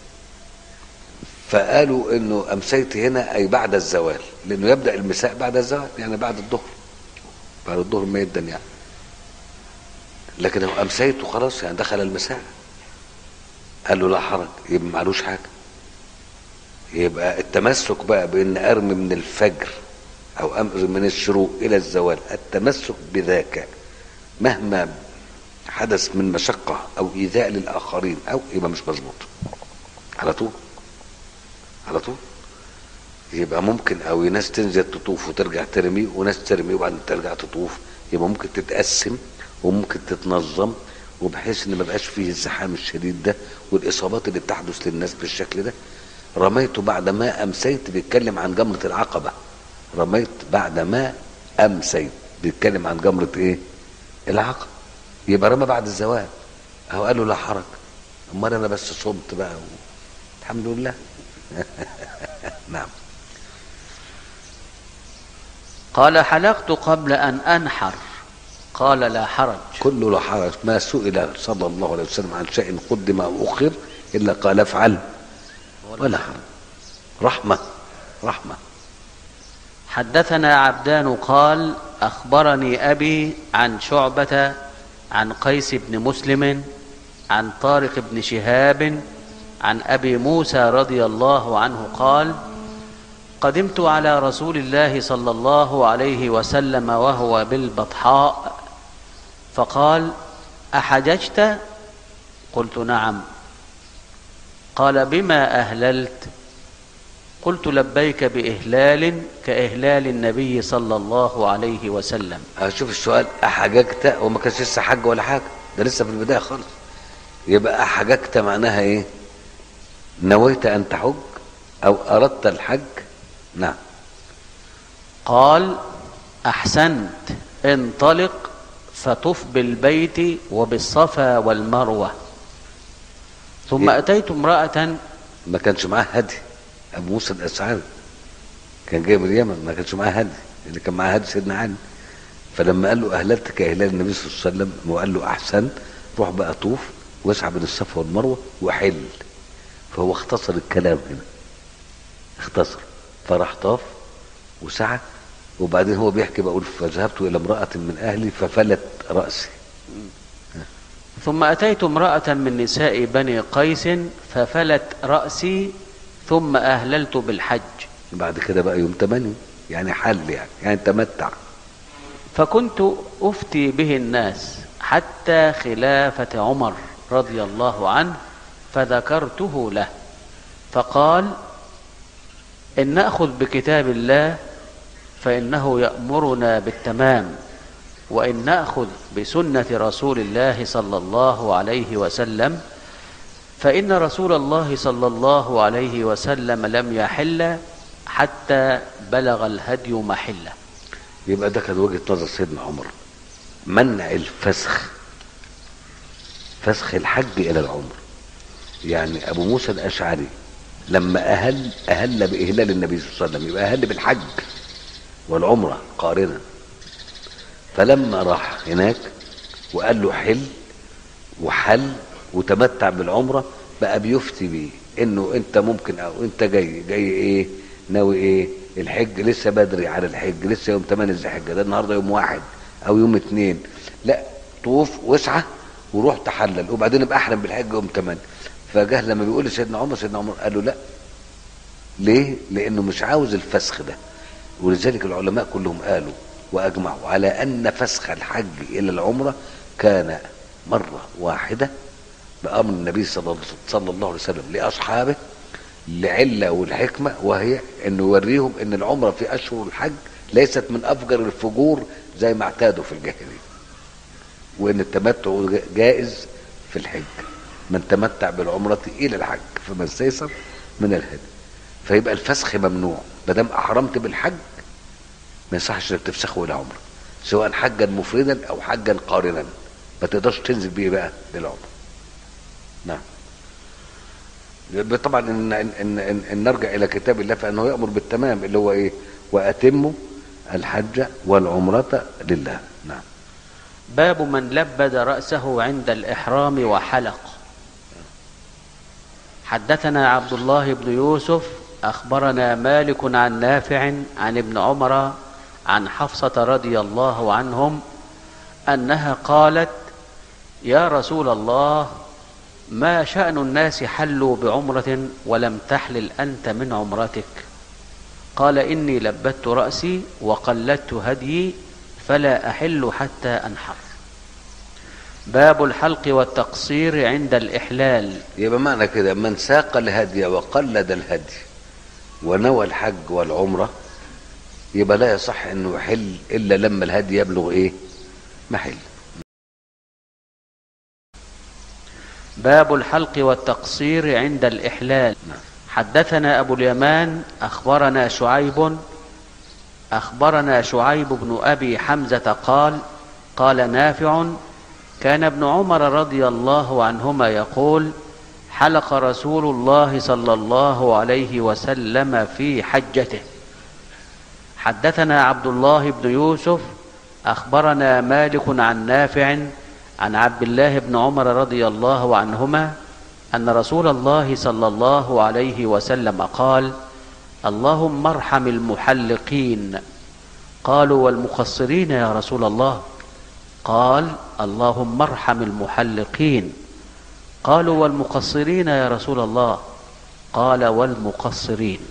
فقالوا انه أمسيت هنا اي بعد الزوال، لانه يبدأ المساء بعد الزوال، يعني بعد الظهر، بعد الظهر ما يدن يعني. لكن هو أمسيت وخلاص يعني دخل المساء، قال له لا حرج، يبقى معلوش حاجة. يبقى التمسك بقى بان ارمي من الفجر او امر من الشروق الى الزوال، التمسك بذاك مهما حدث من مشقة او ايذاء للاخرين او يبقى مش مظبوط على طول على طول. يبقى ممكن او ناس تنزل تطوف وترجع ترمي، وناس ترمي وبعدين ترجع تطوف، يبقى ممكن تتقسم وممكن تتنظم، وبحيث ان ما بقاش فيه الزحام الشديد ده والاصابات اللي بتحدث للناس بالشكل ده. رميت بعد ما امسيت بيتكلم عن جمرة العقبة، رميت بعد ما امسيت بيتكلم عن جمرة ايه؟ العقبة. يبقى رمى بعد الزوال، اهو قال له لا حرج. امال انا بس صمت بقى و... الحمد لله. نعم. قال حلقت قبل أن أنحر قال لا حرج. كله لا حرج، ما سئل صلى الله عليه وسلم عن شيء قدم أو أخر إلا قال افعل ولا حرج. رحمة رحمة. حدثنا عبدان قال أخبرني أبي عن شعبة عن قيس بن مسلم عن طارق بن شهاب عن أبي موسى رضي الله عنه قال قدمت على رسول الله صلى الله عليه وسلم وهو بالبطحاء فقال أحججت؟ قلت نعم. قال بما أهللت؟ قلت لبيك بإهلال كإهلال النبي صلى الله عليه وسلم. أشوف السؤال أحججت وما كانش لسه حج ولا حاجة، ده لسه في البداية خالص. يبقى أحججت معناها إيه؟ نويت أن تحج أو أردت الحج. نعم. قال أحسنت انطلق فطف بالبيت وبالصفا والمروة. ثم أتيت امرأة. ما كانش معاه هدي، أبو موسى الأشعري كان جاي من اليمن، ما كانش معاه هدي، اللي كان معاه هدي سيدنا علي. فلما قال له أهللت كإهلال النبي صلى الله عليه وسلم وقال له أحسنت، روح بقى طوف واسعى بين الصفا والمروة وحل. فهو اختصر الكلام هنا، اختصر، فراح طاف وسعى. وبعدين هو بيحكي بقول فذهبت إلى امرأة من أهلي ففلت رأسي. ثم أتيت امرأة من نساء بني قيس ففلت رأسي ثم أهللت بالحج. بعد كده بقى يوم تمانية يعني حل، يعني يعني تمتع. فكنت أفتي به الناس حتى خلافة عمر رضي الله عنه، فذكرته له فقال: إن نأخذ بكتاب الله فإنه يأمرنا بالتمام، وإن نأخذ بسنة رسول الله صلى الله عليه وسلم فإن رسول الله صلى الله عليه وسلم لم يحل حتى بلغ الهدي محله. يبقى ده كان وجهة نظر سيدنا عمر، منع الفسخ، فسخ الحج إلى العمر. يعني أبو موسى الأشعري لما أهل أهل بإهلال النبي صلى الله عليه وسلم، يبقى أهل بالحج والعمرة قارنة. فلما راح هناك وقال له حل وحل وتمتع بالعمرة، بقى بيفتي بيه انه انت ممكن، او انت جاي جاي ايه ناوي ايه الحج، لسه بدري على الحج، لسه يوم تمانية ذي الحجة، ده النهارده يوم واحد او يوم اتنين، لا طوف واسعى وروح تحلل وبعدين ابقى احرم بالحج يوم تمانية. فجاه لما بيقول لسيدنا عمر، سيدنا عمر قال له لا. ليه؟ لانه مش عاوز الفسخ ده. ولذلك العلماء كلهم قالوا واجمعوا على ان فسخ الحج الى العمرة كان مرة واحدة بأمر النبي صلى الله عليه وسلم لأصحابه، لعلة والحكمة، وهي انه يوريهم ان العمرة في اشهر الحج ليست من افجر الفجور زي ما اعتادوا في الجاهلية، وان التمتع جائز في الحج، من تمتع بالعمرة الى الحج فما استيسر من الهدي. فيبقى الفسخ ممنوع، ما دام احرمت بالحج ما يصحش انك تفسخه الى عمره، سواء حجا مفردا او حجا قارنا، ما تقدرش تنزل بيه بقى للعمره. نعم. طبعا إن, إن, إن, إن, إن نرجع إلى كتاب الله فإنه يأمر بالتمام، اللي هو إيه؟ وأتموا الحج والعمرة لله. نعم. باب من لبد رأسه عند الإحرام وحلق. حدثنا عبد الله بن يوسف أخبرنا مالك عن نافع عن ابن عمر عن حفصة رضي الله عنهم أنها قالت: يا رسول الله، ما شأن الناس حلوا بعمرة ولم تحلل أنت من عمرتك؟ قال: إني لبدت رأسي وقلدت هديي فلا أحل حتى أنحر. باب الحلق والتقصير عند الإحلال. يبقى معنى كده من ساق الهدي وقلد الهدي ونوى الحج والعمرة يبقى لا يصح انه يحل الا لما الهدي يبلغ ايه؟ محل. باب الحلق والتقصير عند الإحلال. حدثنا أبو اليمان أخبرنا شعيب أخبرنا شعيب بن أبي حمزة قال: قال نافع: كان ابن عمر رضي الله عنهما يقول: حلق رسول الله صلى الله عليه وسلم في حجته. حدثنا عبد الله بن يوسف أخبرنا مالك عن نافع عن عبد الله بن عمر رضي الله عنهما أن رسول الله صلى الله عليه وسلم قال: اللهم ارحم المحلقين. قالوا: والمقصرين يا رسول الله؟ قال: اللهم ارحم المحلقين. قالوا: والمقصرين يا رسول الله؟ قال: والمقصرين.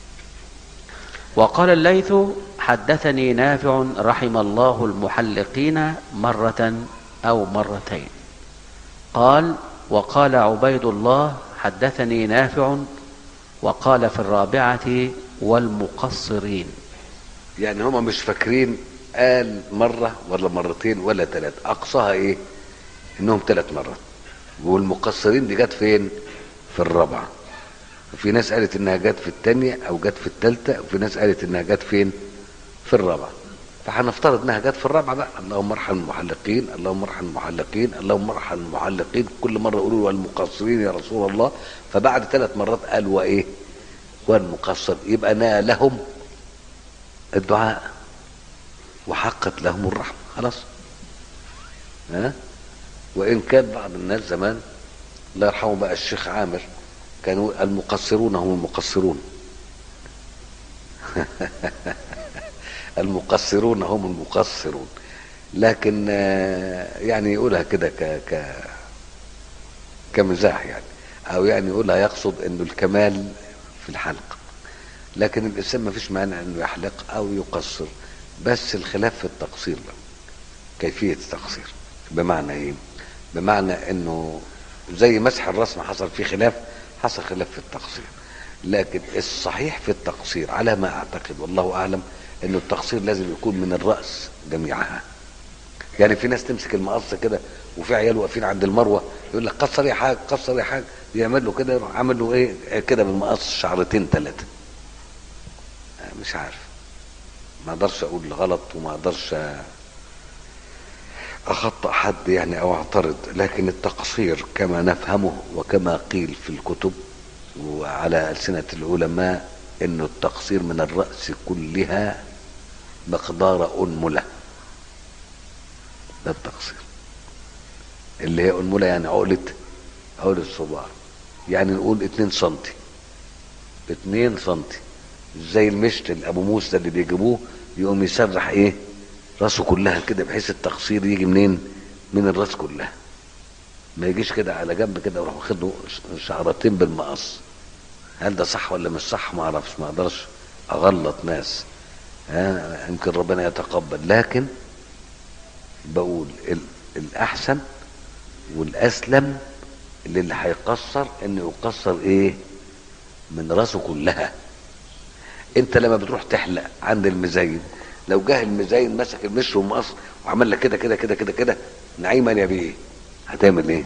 وقال الليث: حدثني نافع رحم الله المحلقين مرة أو مرتين. قال: وقال عبيد الله: حدثني نافع وقال في الرابعة: والمقصرين. يعني هما مش فاكرين قال مرة ولا مرتين ولا ثلاث، أقصاها إيه؟ إنهم ثلاث مرات. والمقصرين دي جت فين؟ في الرابعة. وفي ناس قالت إنها جت في الثانية أو جت في الثالثة، وفي ناس قالت إنها جت فين؟ في الرابعة. فهنفترض إنها جت في الرابعة بقى. اللهم ارحم المحلقين، اللهم ارحم المحلقين، اللهم ارحم المحلقين. كل مرة يقولوا والمقصرين يا رسول الله. فبعد ثلاث مرات قال وإيه؟ والمقصر. يبقى نالهم الدعاء وحقت لهم الرحمة. خلاص. ها؟ وإن كان بعض الناس زمان الله يرحمه بقى الشيخ عامر كانوا المقصرون هم المقصرون المقصرون هم المقصرون، لكن يعني يقولها كده ك ك كمزاح يعني، او يعني يقولها يقصد انه الكمال في الحلق. لكن الانسان ما فيش مانع انه يحلق او يقصر، بس الخلاف في التقصير بقى، كيفية التقصير. بمعنى ايه؟ بمعنى انه زي مسح الراس ما حصل فيه خلاف، حصل خلاف في التقصير، لكن الصحيح في التقصير على ما اعتقد والله اعلم انه التقصير لازم يكون من الراس جميعها. يعني في ناس تمسك المقص كده، وفي عيال واقفين عند المروه يقول لك قصر يا حاج قصر يا حاج، يعمل له كده، يروح عامل له ايه كده بالمقص شعرتين ثلاثه. مش عارف، ما اقدرش اقول غلط وما اقدرش اخطأ حد يعني او اعترض، لكن التقصير كما نفهمه وكما قيل في الكتب وعلى ألسنة العلماء انه التقصير من الرأس كلها مقدار أنملة. ده التقصير اللي هي أنملة، يعني عقلة عقلة الصباع، يعني نقول اتنين سنتي اتنين سنتي، زي المشط اللي ابو موسى اللي بيجيبوه يقوم يسرح ايه راسه كلها كده، بحيث التقصير يجي منين؟ من الراس كلها، ما يجيش كده على جنب كده وراح واخد له شعرتين بالمقص. هل ده صح ولا مش صح؟ ما اعرفش، ما اقدرش اغلط ناس، ها يمكن ربنا يتقبل، لكن بقول الاحسن والاسلم اللي هيقصر انه يقصر ايه؟ من راسه كلها. انت لما بتروح تحلق عند المزين، لو جه المزين مسك المشط والمقص وعمل لك كده كده كده كده كده نعيما يا بيه، هتعمل ايه؟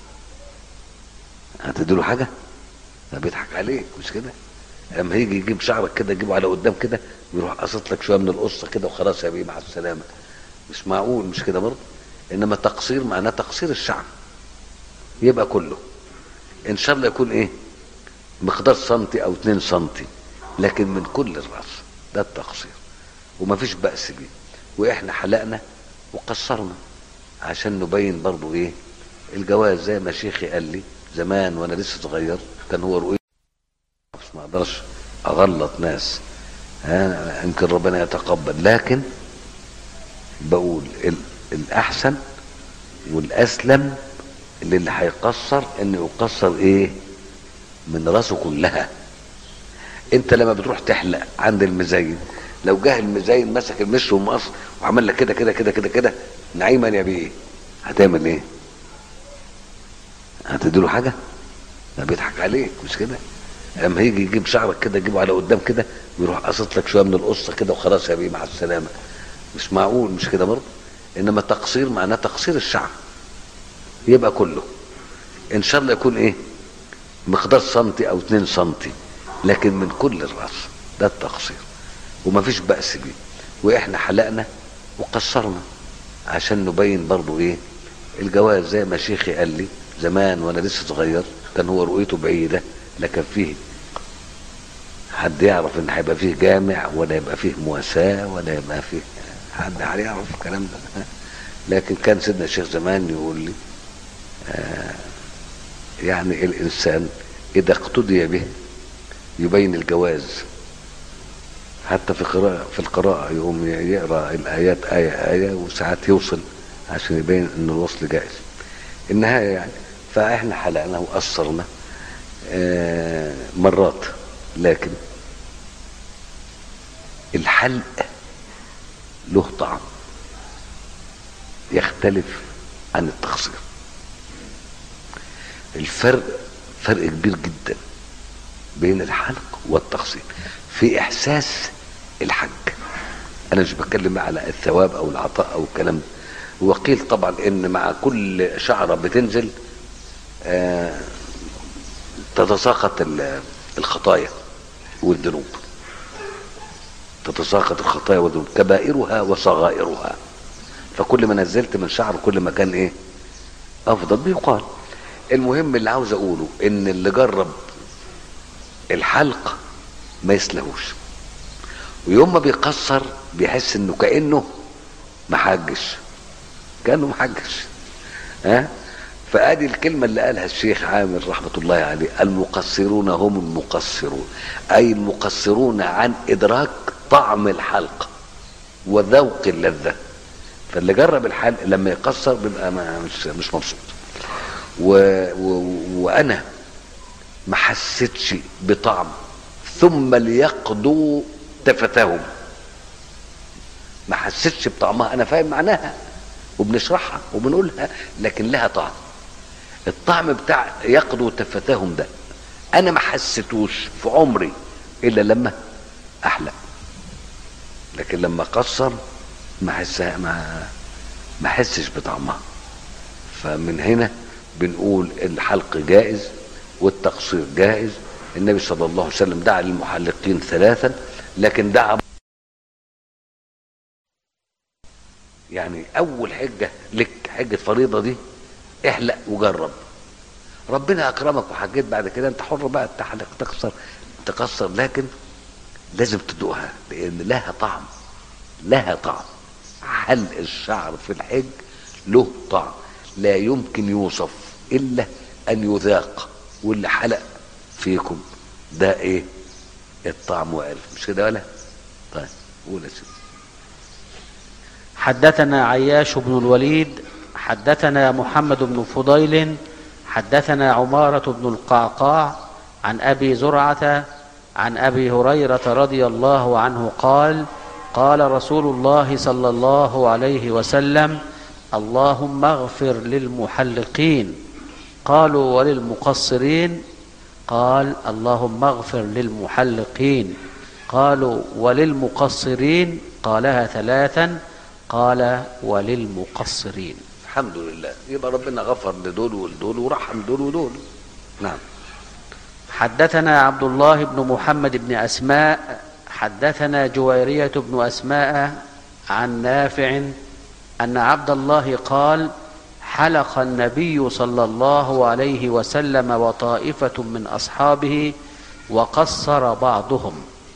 هتديله حاجه؟ ده بيضحك عليك مش كده؟ لما يجي يجيب شعرك كده يجيبه على قدام كده ويروح قصت لك شويه من القصه كده وخلاص يا بيه مع السلامه. مش معقول، مش كده برضه؟ انما تقصير معناه تقصير الشعر، يبقى كله ان شاء الله يكون ايه؟ مقدار سنتي او اتنين سنتي، لكن من كل الراس. ده التقصير ومفيش بأس بيه. واحنا حلقنا وقصرنا عشان نبين برضو ايه الجواز، زي ما شيخي قال لي زمان وانا لسه صغير، كان هو رؤيته، ما اقدرش اغلط ناس، ها يمكن ربنا يتقبل، لكن بقول الاحسن والاسلم اللي هيقصر انه يقصر ايه؟ من راسه كلها. انت لما بتروح تحلق عند المزين، لو جه المزين مسك المشط والمقص وعمل لك كده كده كده كده كده نعيما يا بيه، هتعمل ايه؟ هتديله حاجه؟ ده بيضحك عليك مش كده؟ لما يجي يجيب شعرك كده يجيبه على قدام كده ويروح قصت لك شويه من القصه كده وخلاص يا بيه مع السلامه. مش معقول، مش كده برضه؟ انما تقصير معناه تقصير الشعر، يبقى كله ان شاء الله يكون ايه؟ مقدار سنتي او اتنين سنتي، لكن من كل الراس. ده التقصير ومفيش بأس بيه. واحنا حلقنا وقصرنا عشان نبين برضو ايه الجواز، زي ما شيخي قال لي زمان وانا لسه صغير، كان هو رؤيته بعيدة، لا كان فيه حد يعرف ان هيبقى فيه جامع ولا يبقى فيه مواساة ولا يبقى فيه حد يعرف الكلام ده. لكن كان سيدنا الشيخ زمان يقول لي آه يعني الانسان اذا اقتدي به يبين الجواز، حتى في قراءة في القراءة يقوم يقرأ الآيات آية آية وساعات يوصل عشان يبين إن الوصل جائز. النهاية يعني فإحنا حلقنا وقصرنا آه مرات، لكن الحلق له طعم يختلف عن التقصير. الفرق فرق كبير جدا بين الحلق والتقصير في احساس الحج. انا مش بتكلم على الثواب او العطاء او الكلام ده. وقيل طبعا ان مع كل شعره بتنزل آه تتساقط الخطايا والذنوب، تتساقط الخطايا والذنوب كبائرها وصغائرها، فكل ما نزلت من شعر كل ما كان ايه افضل بيقال. المهم اللي عاوز اقوله ان اللي جرب الحلق ما يسلهوش، ويوم ما بيقصر بيحس انه كانه محجش، كانه محجش. ها فادي الكلمه اللي قالها الشيخ عامر رحمه الله عليه: المقصرون هم المقصرون، اي المقصرون عن ادراك طعم الحلق وذوق اللذه. فاللي جرب الحلق لما يقصر بيبقى مش مش مبسوط. و... و... وانا ما حسيتش بطعم ثم ليقضوا تفتهم، ما حسيتش بطعمها، انا فاهم معناها وبنشرحها وبنقولها، لكن لها طعم. الطعم بتاع يقضوا تفتهم ده انا ما حسيتوش في عمري الا لما احلق، لكن لما اقصر ما حسها ما ما حسش بطعمها. فمن هنا بنقول الحلق جائز والتقصير جائز. النبي صلى الله عليه وسلم دعا للمحلقين ثلاثا، لكن دعا يعني اول حجه لك حجه فريضه دي احلق وجرب، ربنا اكرمك وحجيت بعد كده انت حر بقى تحلق تقصر تقصر، لكن لازم تدوقها لان لها طعم، لها طعم. حلق الشعر في الحج له طعم لا يمكن يوصف الا ان يذاق، واللي حلق فيكم ده ايه الطعم وقال مش كده ولا؟ طيب قول يا سيدي. حدثنا عياش بن الوليد حدثنا محمد بن فضيل حدثنا عمارة بن القعقاع عن أبي زرعة عن أبي هريرة رضي الله عنه قال قال رسول الله صلى الله عليه وسلم اللهم اغفر للمحلقين. قالوا وللمقصرين؟ قال اللهم اغفر للمحلقين. قالوا وللمقصرين؟ قالها ثلاثا. قال وللمقصرين. الحمد لله، يبقى ربنا غفر لدول ولدول ورحم دول ودول. نعم. حدثنا عبد الله بن محمد بن أسماء حدثنا جويرية بن أسماء عن نافع أن عبد الله قال حلق النبي صلى الله عليه وسلم وطائفة من أصحابه وقصر بعضهم.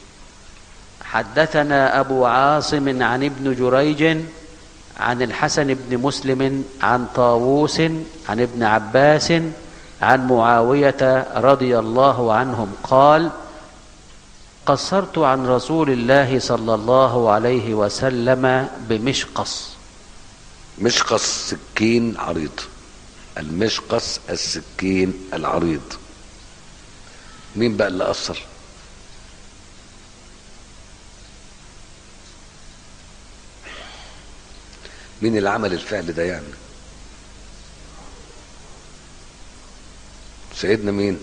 حدثنا أبو عاصم عن ابن جريج عن الحسن بن مسلم عن طاووس عن ابن عباس عن معاوية رضي الله عنهم قال قصرت عن رسول الله صلى الله عليه وسلم بمشقص. مشقص سكين عريض، المشقص السكين العريض. مين بقى اللي قصر؟ مين اللي عمل الفعل ده يعني؟ سيدنا مين؟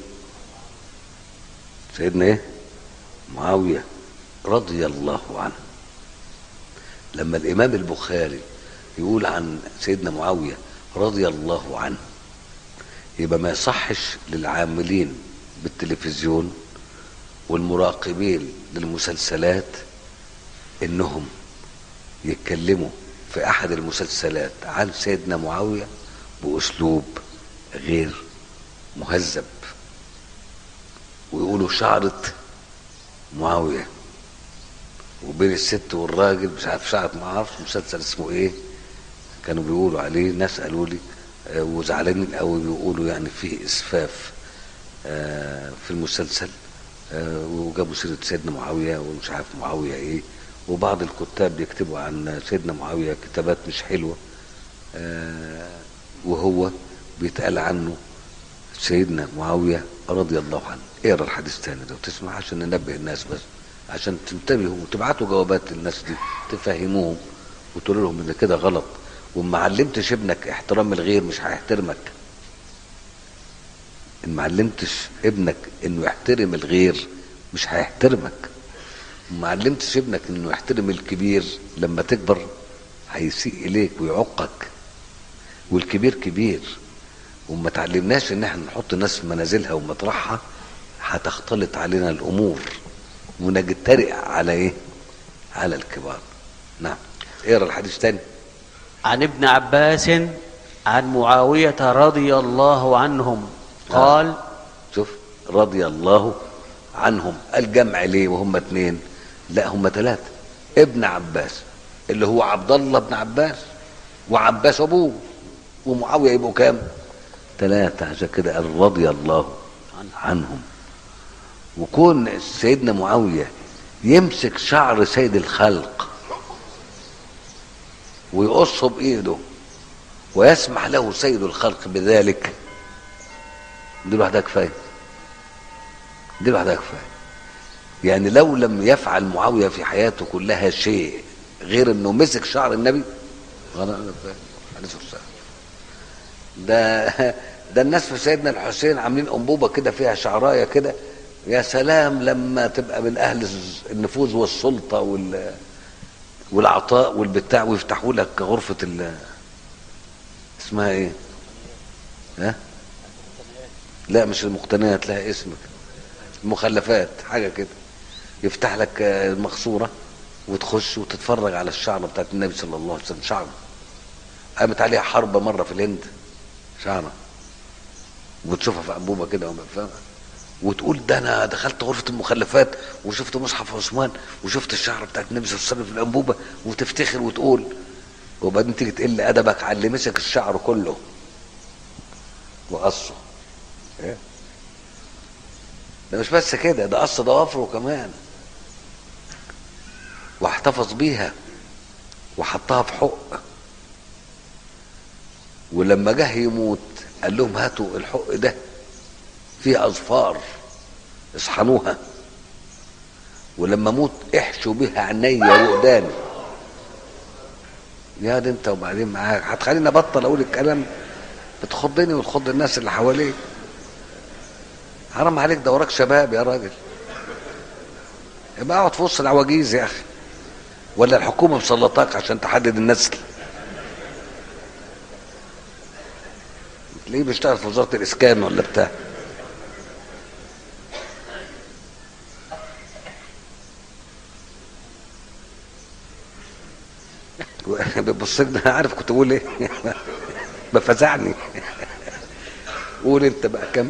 سيدنا ايه؟ معاوية رضي الله عنه. لما الامام البخاري يقول عن سيدنا معاوية رضي الله عنه يبقى ما يصحش للعاملين بالتلفزيون والمراقبين للمسلسلات انهم يتكلموا في احد المسلسلات عن سيدنا معاوية باسلوب غير مهذب ويقولوا شعرة معاوية، وبين الست والراجل مش عارف شعرة ما اعرفش مسلسل اسمه ايه كانوا بيقولوا عليه، ناس قالوا لي آه وزعلانين قوي بيقولوا يعني فيه اسفاف آه في المسلسل آه وجابوا سيرة سيدنا معاوية ومش عارف معاوية ايه، وبعض الكتاب بيكتبوا عن سيدنا معاوية كتابات مش حلوة آه وهو بيتقال عنه سيدنا معاوية رضي الله عنه. اقرا الحديث تاني ده وتسمع عشان ننبه الناس، بس عشان تنتبهوا وتبعتوا جوابات للناس دي تفهموهم وتقول لهم ان كده غلط، وما علمتش ابنك احترام الغير مش هيحترمك. ان ما علمتش ابنك انه يحترم الغير مش هيحترمك. وما علمتش ابنك انه يحترم الكبير لما تكبر هيسيء اليك ويعقك، والكبير كبير. وما تعلمناش ان احنا نحط الناس في منازلها ومطرحها هتختلط علينا الامور ونجترئ على ايه؟ على الكبار. نعم. اقرا الحديث تاني. عن ابن عباس عن معاوية رضي الله عنهم قال آه. شوف رضي الله عنهم، الجمع ليه وهم اتنين؟ لا هم ثلاثة. ابن عباس اللي هو عبد الله بن عباس وعباس ابوه ومعاوية يبقوا كام؟ ثلاثة. عشان كده قال رضي الله عنهم. وكون سيدنا معاوية يمسك شعر سيد الخلق ويقصه بإيده ويسمح له سيد الخلق بذلك، دي لوحدها كفاية، دي لوحدها كفاية. يعني لو لم يفعل معاوية في حياته كلها شيء غير انه مسك شعر النبي عليه الصلاه والسلام. ده ده الناس في سيدنا الحسين عاملين انبوبه كده فيها شعرايه كده، يا سلام لما تبقى من اهل النفوذ والسلطه وال والعطاء والبتاع ويفتحوا لك غرفه ال اسمها ايه؟ ها؟ لا مش المقتنيات، لها اسم، المخلفات حاجه كده. يفتح لك المقصوره وتخش وتتفرج على الشعره بتاعت النبي صلى الله عليه وسلم. شعره قامت عليها حرب مره في الهند، شعره، وتشوفها في انبوبه كده وتقول ده انا دخلت غرفه المخلفات وشفت مصحف عثمان وشفت الشعر بتاعت النبي صلى الله عليه وسلم في الانبوبه، وتفتخر وتقول، وبعدين تيجي تقل ادبك على اللي مسك الشعر كله وقصه. ايه ده؟ مش بس كده، ده قص ضوافره كمان واحتفظ بيها وحطها في حق. ولما جه يموت قال لهم هاتوا الحق ده فيه اظفار اصحنوها، ولما اموت احشوا بها عينيا ووداني. يا دي انت وبعدين معاك هتخليني ابطل اقول الكلام بتخضني وتخض الناس اللي حواليك. حرام عليك، ده وراك شباب يا راجل، يبقى اقعد في وسط العواجيز يا اخي، ولا الحكومه مسلطاك عشان تحدد النسل؟ ليه بيشتغل في وزاره الاسكان ولا بتاع؟ بتبص لنا، عارف كنت بقول ايه؟ بفزعني. قول انت بقى كم.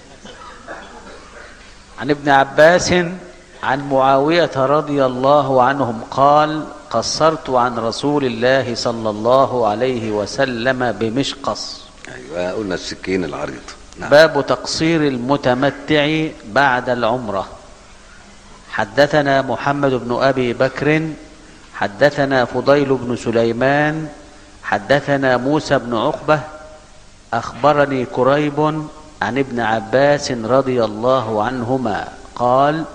عن ابن عباس عن معاوية رضي الله عنهم قال قصرت عن رسول الله صلى الله عليه وسلم بمشقص. ايوه قلنا السكين العريض. نعم. باب تقصير المتمتع بعد العمرة. حدثنا محمد بن أبي بكر حدثنا فضيل بن سليمان حدثنا موسى بن عقبة أخبرني كريب عن ابن عباس رضي الله عنهما قال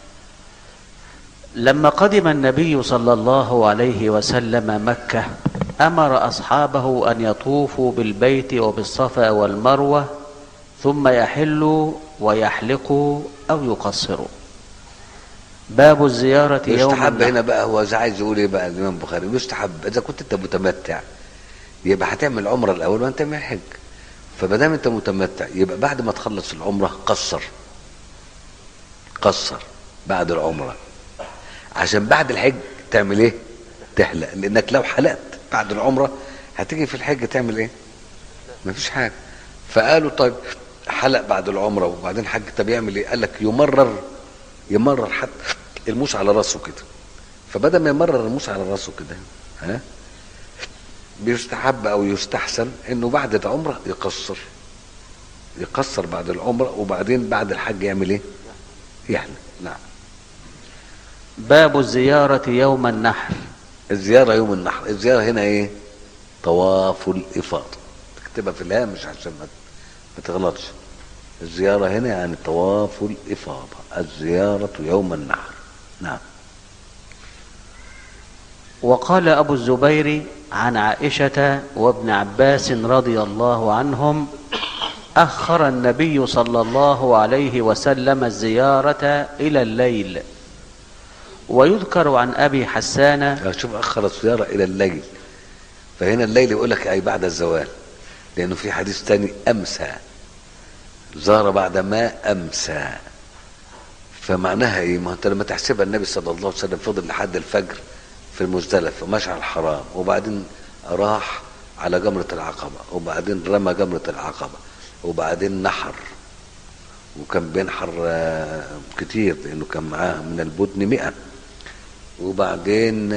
لما قدم النبي صلى الله عليه وسلم مكة أمر أصحابه أن يطوفوا بالبيت وبالصفا والمروة ثم يحلوا ويحلقوا أو يقصروا. باب الزيارة يوم يستحب هنا بقى، هو عايز يقول ايه بقى الإمام البخاري؟ يستحب إذا كنت أنت متمتع يبقى هتعمل عمرة الأول وأنت تعمل حج، فما دام أنت متمتع يبقى بعد ما تخلص العمرة قصر قصر بعد العمرة، عشان بعد الحج تعمل ايه؟ تحلق، لأنك لو حلقت بعد العمرة هتيجي في الحج تعمل ايه؟ مفيش حاجة. فقالوا طيب حلق بعد العمرة وبعدين حج، طب يعمل ايه؟ قال لك يمرر يمرر حتى الموس على راسه كده، فبدل ما يمرر الموس على راسه كده ها بيستحب او يستحسن انه بعد العمرة يقصر يقصر بعد العمرة، وبعدين بعد الحج يعمل ايه؟ يحلق. نعم. باب الزيارة يوم النحر. الزيارة يوم النحر، الزيارة هنا ايه؟ طواف الإفاضة، تكتبها في الهامش عشان ما تغلطش. الزيارة هنا يعني طواف الإفاضة، الزيارة يوم النحر. نعم. وقال أبو الزبير عن عائشة وابن عباس رضي الله عنهم أخر النبي صلى الله عليه وسلم الزيارة إلى الليل. ويذكر عن أبي حسان، شوف أخر الزيارة إلى الليل، فهنا الليل يقول لك أي بعد الزوال، لأنه في حديث تاني أمسى، زار بعد ما أمسى، فمعناها إيه؟ ما أنت لما تحسبها النبي صلى الله عليه وسلم فضل لحد الفجر في المزدلفة مشعر الحرام، وبعدين راح على جمرة العقبة، وبعدين رمى جمرة العقبة، وبعدين نحر، وكان بينحر كتير لأنه كان معاه من البدن مئة، وبعدين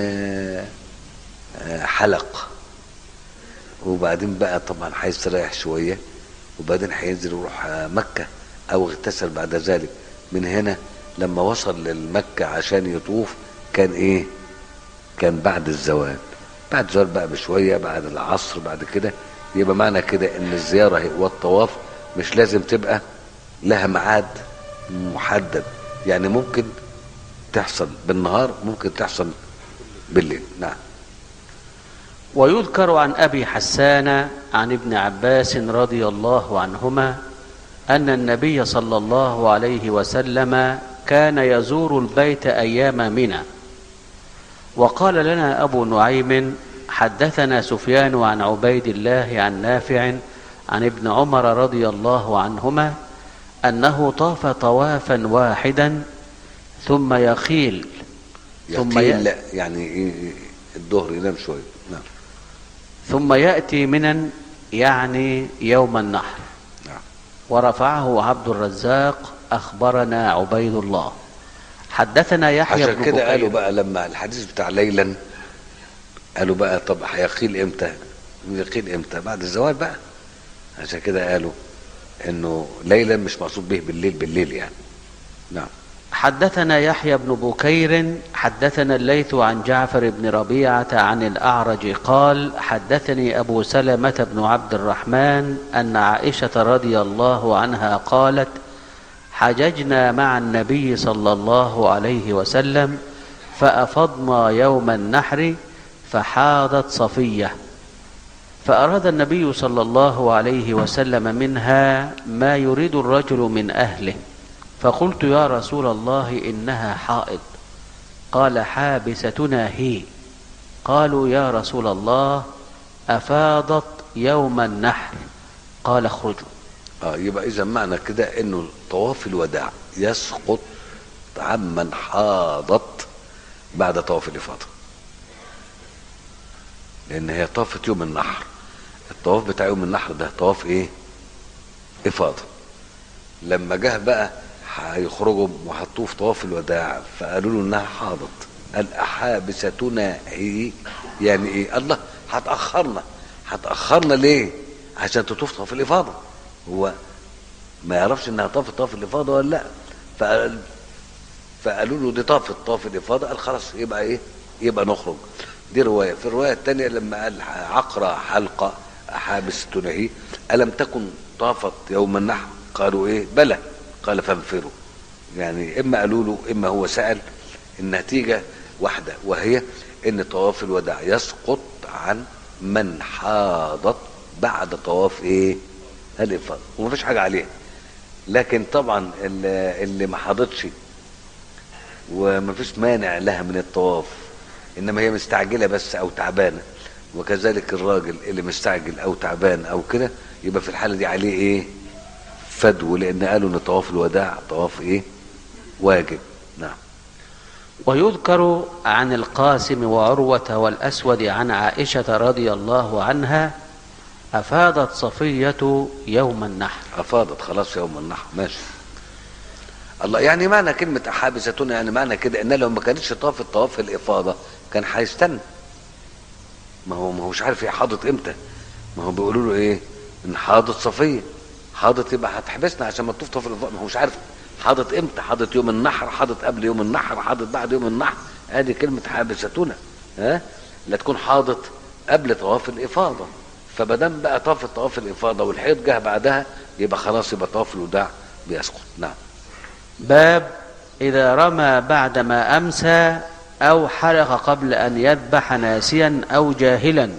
حلق، وبعدين بقى طبعا هيستريح شوية، وبعدين هينزل يروح مكة أو اغتسل بعد ذلك. من هنا لما وصل للمكة عشان يطوف كان إيه؟ كان بعد الزوال، بعد الزوال بقى بشوية، بعد العصر، بعد كده. يبقى معنى كده إن الزيارة والطواف مش لازم تبقى لها ميعاد محدد، يعني ممكن تحصل بالنهار ممكن تحصل بالليل. نعم. ويذكر عن أبي حسان عن ابن عباس رضي الله عنهما أن النبي صلى الله عليه وسلم كان يزور البيت أيام منى. وقال لنا أبو نعيم حدثنا سفيان عن عبيد الله عن نافع عن ابن عمر رضي الله عنهما أنه طاف طوافا واحدا ثم يخيل ثم يقيل لا يعني الظهر ينام شوية. نعم. ثم يأتي منا يعني يوم النحر. نعم. ورفعه عبد الرزاق أخبرنا عبيد الله. حدثنا يحيى بن عشان بكير. كده قالوا بقى لما الحديث بتاع ليلا قالوا بقى طب هيقيل امتى؟ يقيل امتى؟ بعد الزوال بقى. عشان كده قالوا انه ليلا مش مقصود به بالليل بالليل يعني. نعم. حدثنا يحيى بن بكير حدثنا الليث عن جعفر بن ربيعة عن الأعرج قال حدثني أبو سلمة بن عبد الرحمن أن عائشة رضي الله عنها قالت حججنا مع النبي صلى الله عليه وسلم فأفضنا يوم النحر فحاضت صفية فأراد النبي صلى الله عليه وسلم منها ما يريد الرجل من أهله فقلت يا رسول الله إنها حائض قال حابستنا هي قالوا يا رسول الله أفاضت يوم النحر قال اخرجوا. اه يبقى اذا معنى كده انه طواف الوداع يسقط عمن حاضت بعد طواف الافاضه، لان هي طافت يوم النحر. الطواف بتاع يوم النحر ده طواف ايه؟ افاضه. لما جه بقى هيخرجوا وحطوه في طواف الوداع فقالوا له انها حاضت قال احابستنا هي يعني ايه؟ الله هتاخرنا هتاخرنا ليه؟ عشان تطوف طواف الافاضه. هو ما يعرفش انها طافت طواف الافاضه ولا لا، فقال فقالوا له دي طافت طواف الافاضه قال خلاص يبقى ايه؟ يبقى نخرج. دي روايه. في الروايه الثانيه لما قال عقرة حلقه احابستنا هي الم تكن طافت يوم النحر قالوا ايه؟ بلى قال فانفروا. يعني اما قالوا له اما هو سأل. النتيجة واحدة وهي ان طواف الوداع يسقط عن من حاضت بعد طواف ايه؟ الافاضه ومفيش حاجة عليه. لكن طبعا اللي, اللي ما حاضتش ومفيش مانع لها من الطواف انما هي مستعجلة بس او تعبانة، وكذلك الراجل اللي مستعجل او تعبان او كده يبقى في الحالة دي عليه ايه؟ فدو، لان قالوا ان طواف الوداع طواف ايه؟ واجب. نعم. ويذكر عن القاسم وعروة والأسود عن عائشة رضي الله عنها أفاضت صفية يوم النحر. أفاضت خلاص يوم النحر ماشي. الله يعني معنى كلمة أحابستنا يعني معنى كده إن لو ما كانتش طافت طواف الإفاضة كان هيستنى. ما هو ما هوش عارف هي حاضت إمتى. ما هو بيقولوا له إيه؟ إن حاضت صفية. حاضت يبقى هتحبسنا عشان ما تطوف طواف الإفاضة. ما هوش عارف حاضت إمتى. حاضت يوم النحر، حاضت قبل يوم النحر، حاضت بعد يوم النحر. هذه كلمة حابستنا. ها؟ لا تكون حاضت قبل طواف الإفاضة. فمادام بقى طافت طواف الإفاضة والحيض جه بعدها يبقى خلاص يبقى طواف الوداع بيسقط. نعم. باب إذا رمى بعدما أمسى أو حلق قبل أن يذبح ناسيا أو جاهلا.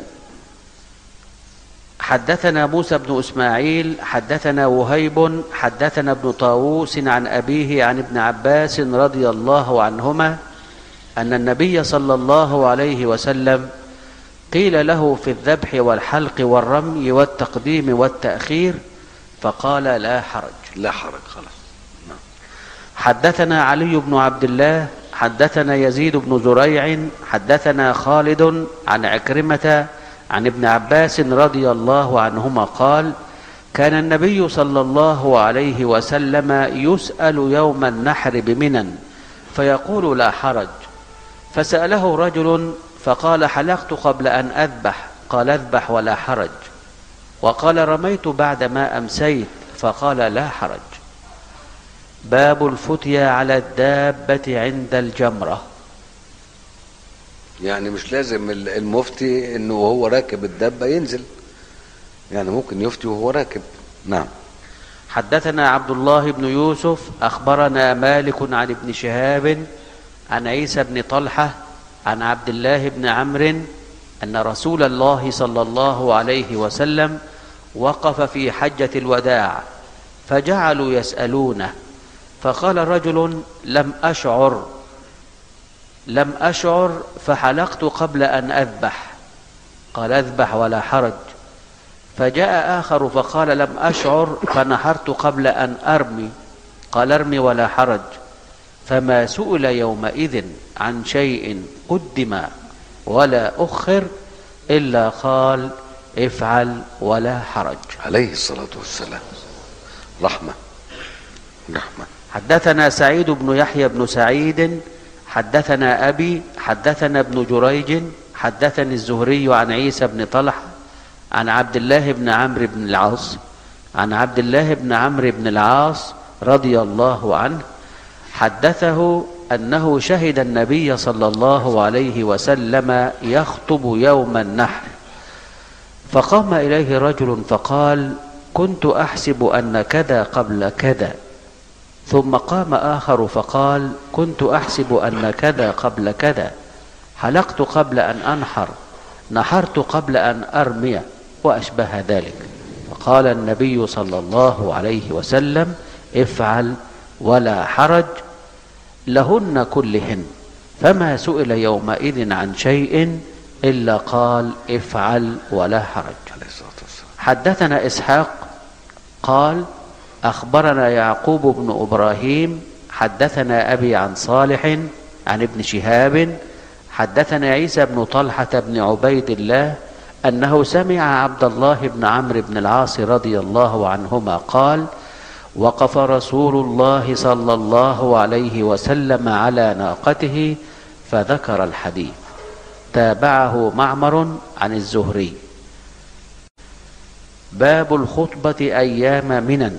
حدثنا موسى بن إسماعيل حدثنا وهيب حدثنا ابن طاووس عن أبيه عن ابن عباس رضي الله عنهما أن النبي صلى الله عليه وسلم قيل له في الذبح والحلق والرمي والتقديم والتأخير فقال لا حرج. لا حرج خلاص. نعم. حدثنا علي بن عبد الله حدثنا يزيد بن زريع حدثنا خالد عن عكرمة عن ابن عباس رضي الله عنهما قال كان النبي صلى الله عليه وسلم يسأل يوم النحر بمنى فيقول لا حرج. فسأله رجل فقال حلقت قبل أن أذبح قال اذبح ولا حرج. وقال رميت بعدما أمسيت فقال لا حرج. باب الفتيا على الدابة عند الجمرة. يعني مش لازم المفتي انه وهو راكب الدابة ينزل، يعني ممكن يفتي وهو راكب. نعم. حدثنا عبد الله بن يوسف أخبرنا مالك عن ابن شهاب عن عيسى بن طلحة عن عبد الله بن عمرو أن رسول الله صلى الله عليه وسلم وقف في حجة الوداع فجعلوا يسألونه، فقال رجل: لم أشعر لم أشعر فحلقت قبل أن أذبح. قال: اذبح ولا حرج. فجاء آخر فقال: لم أشعر فنحرت قبل أن أرمي. قال: ارمي ولا حرج. فما سئل يومئذ عن شيء قدم ولا أخر إلا قال: افعل ولا حرج. عليه الصلاة والسلام. رحمة رحمة. حدثنا سعيد بن يحيى بن سعيد حدثنا أبي حدثنا ابن جريج حدثني الزهري عن عيسى بن طلحة عن عبد الله بن عمرو بن العاص عن عبد الله بن عمرو بن العاص رضي الله عنه حدثه أنه شهد النبي صلى الله عليه وسلم يخطب يوم النحر، فقام إليه رجل فقال: كنت أحسب أن كذا قبل كذا. ثم قام آخر فقال: كنت أحسب أن كذا قبل كذا، حلقت قبل أن أنحر، نحرت قبل أن أرمي، وأشبه ذلك. فقال النبي صلى الله عليه وسلم: افعل ولا حرج، لهن كلهن. فما سئل يومئذ عن شيء إلا قال: افعل ولا حرج. حدثنا إسحاق قال: أخبرنا يعقوب بن إبراهيم حدثنا أبي عن صالح عن ابن شهاب حدثنا عيسى بن طلحة بن عبيد الله أنه سمع عبد الله بن عمرو بن العاص رضي الله عنهما قال: وقف رسول الله صلى الله عليه وسلم على ناقته فذكر الحديث. تابعه معمر عن الزهري. باب الخطبة أيام منى.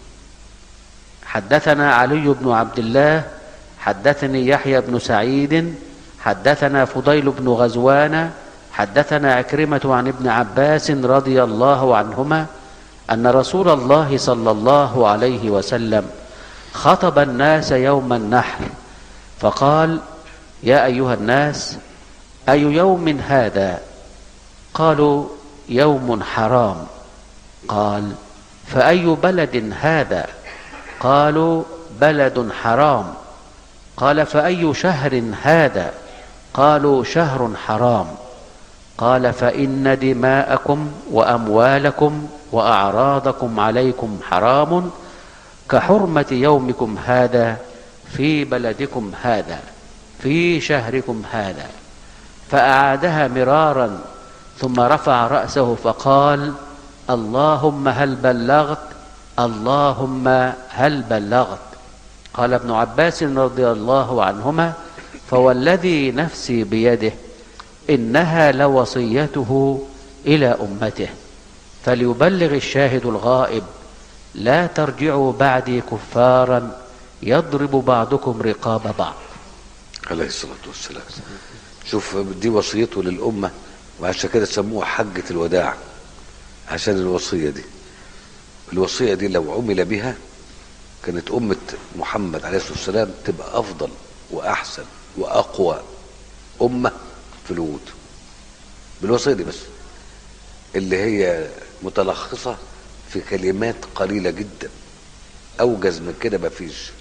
حدثنا علي بن عبد الله حدثني يحيى بن سعيد حدثنا فضيل بن غزوان حدثنا عكرمة عن ابن عباس رضي الله عنهما أن رسول الله صلى الله عليه وسلم خطب الناس يوم النحر فقال: يا أيها الناس، أي يوم هذا؟ قالوا: يوم حرام. قال: فأي بلد هذا؟ قالوا: بلد حرام. قال: فأي شهر هذا؟ قالوا: شهر حرام. قال: فإن دماءكم وأموالكم وأعراضكم عليكم حرام كحرمة يومكم هذا في بلدكم هذا في شهركم هذا. فأعادها مرارا ثم رفع رأسه فقال: اللهم هل بلغت؟ اللهم هل بلغت؟ قال ابن عباس رضي الله عنهما: فوالذي نفسي بيده إنها لوصيته إلى أمته، فليبلغ الشاهد الغائب، لا ترجعوا بعدي كفارا يضرب بعضكم رقاب بعض. عليه الصلاة والسلام. شوف، دي وصيته للأمة، وعشان كده سموها حجة الوداع، عشان الوصية دي. الوصية دي لو عمل بها كانت أمة محمد عليه الصلاة والسلام تبقى أفضل وأحسن وأقوى أمة في الوجود، بالوصية دي بس، اللي هي متلخصة في كلمات قليلة جدا، أوجز من كده مفيش.